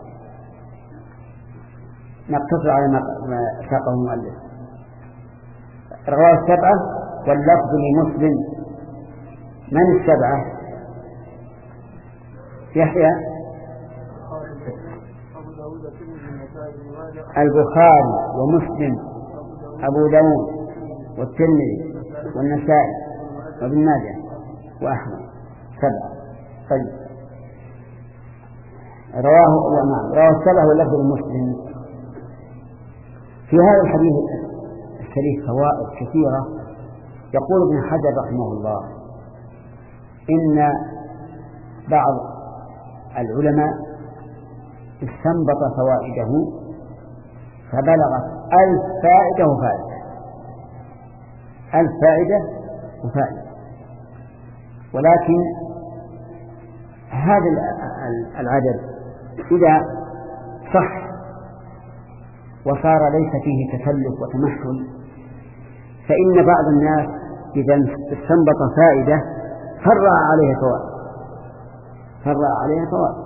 نقتصر على ما ساقه المؤلف. رواه السبعة واللفظ لمسلم. من السبعة؟ يحيى البخاري ومسلم أبو داود والترمذي والنسائي وابن ماجه وأحمد، سبعة. طيب رواه نعم رواه السبعة واللفظ لمسلم. في هذا الحديث الشريف فوائد كثيرة. يقول ابن حجر رحمه الله إن بعض العلماء استنبط فوائده فبلغت ألف فائدة وفائدة، ألف فائدة وفائدة، ولكن هذا العدد إذا صح وصار ليس فيه تكلف وتمحل، فإن بعض الناس إذا استنبط فائدة فرع عليها فوائد فرع عليها فوائد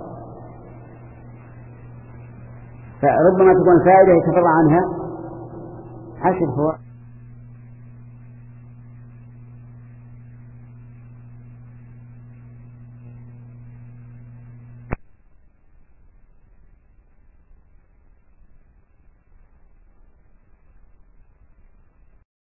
فربما تكون فائدة يتفرع عنها عشر فوائد.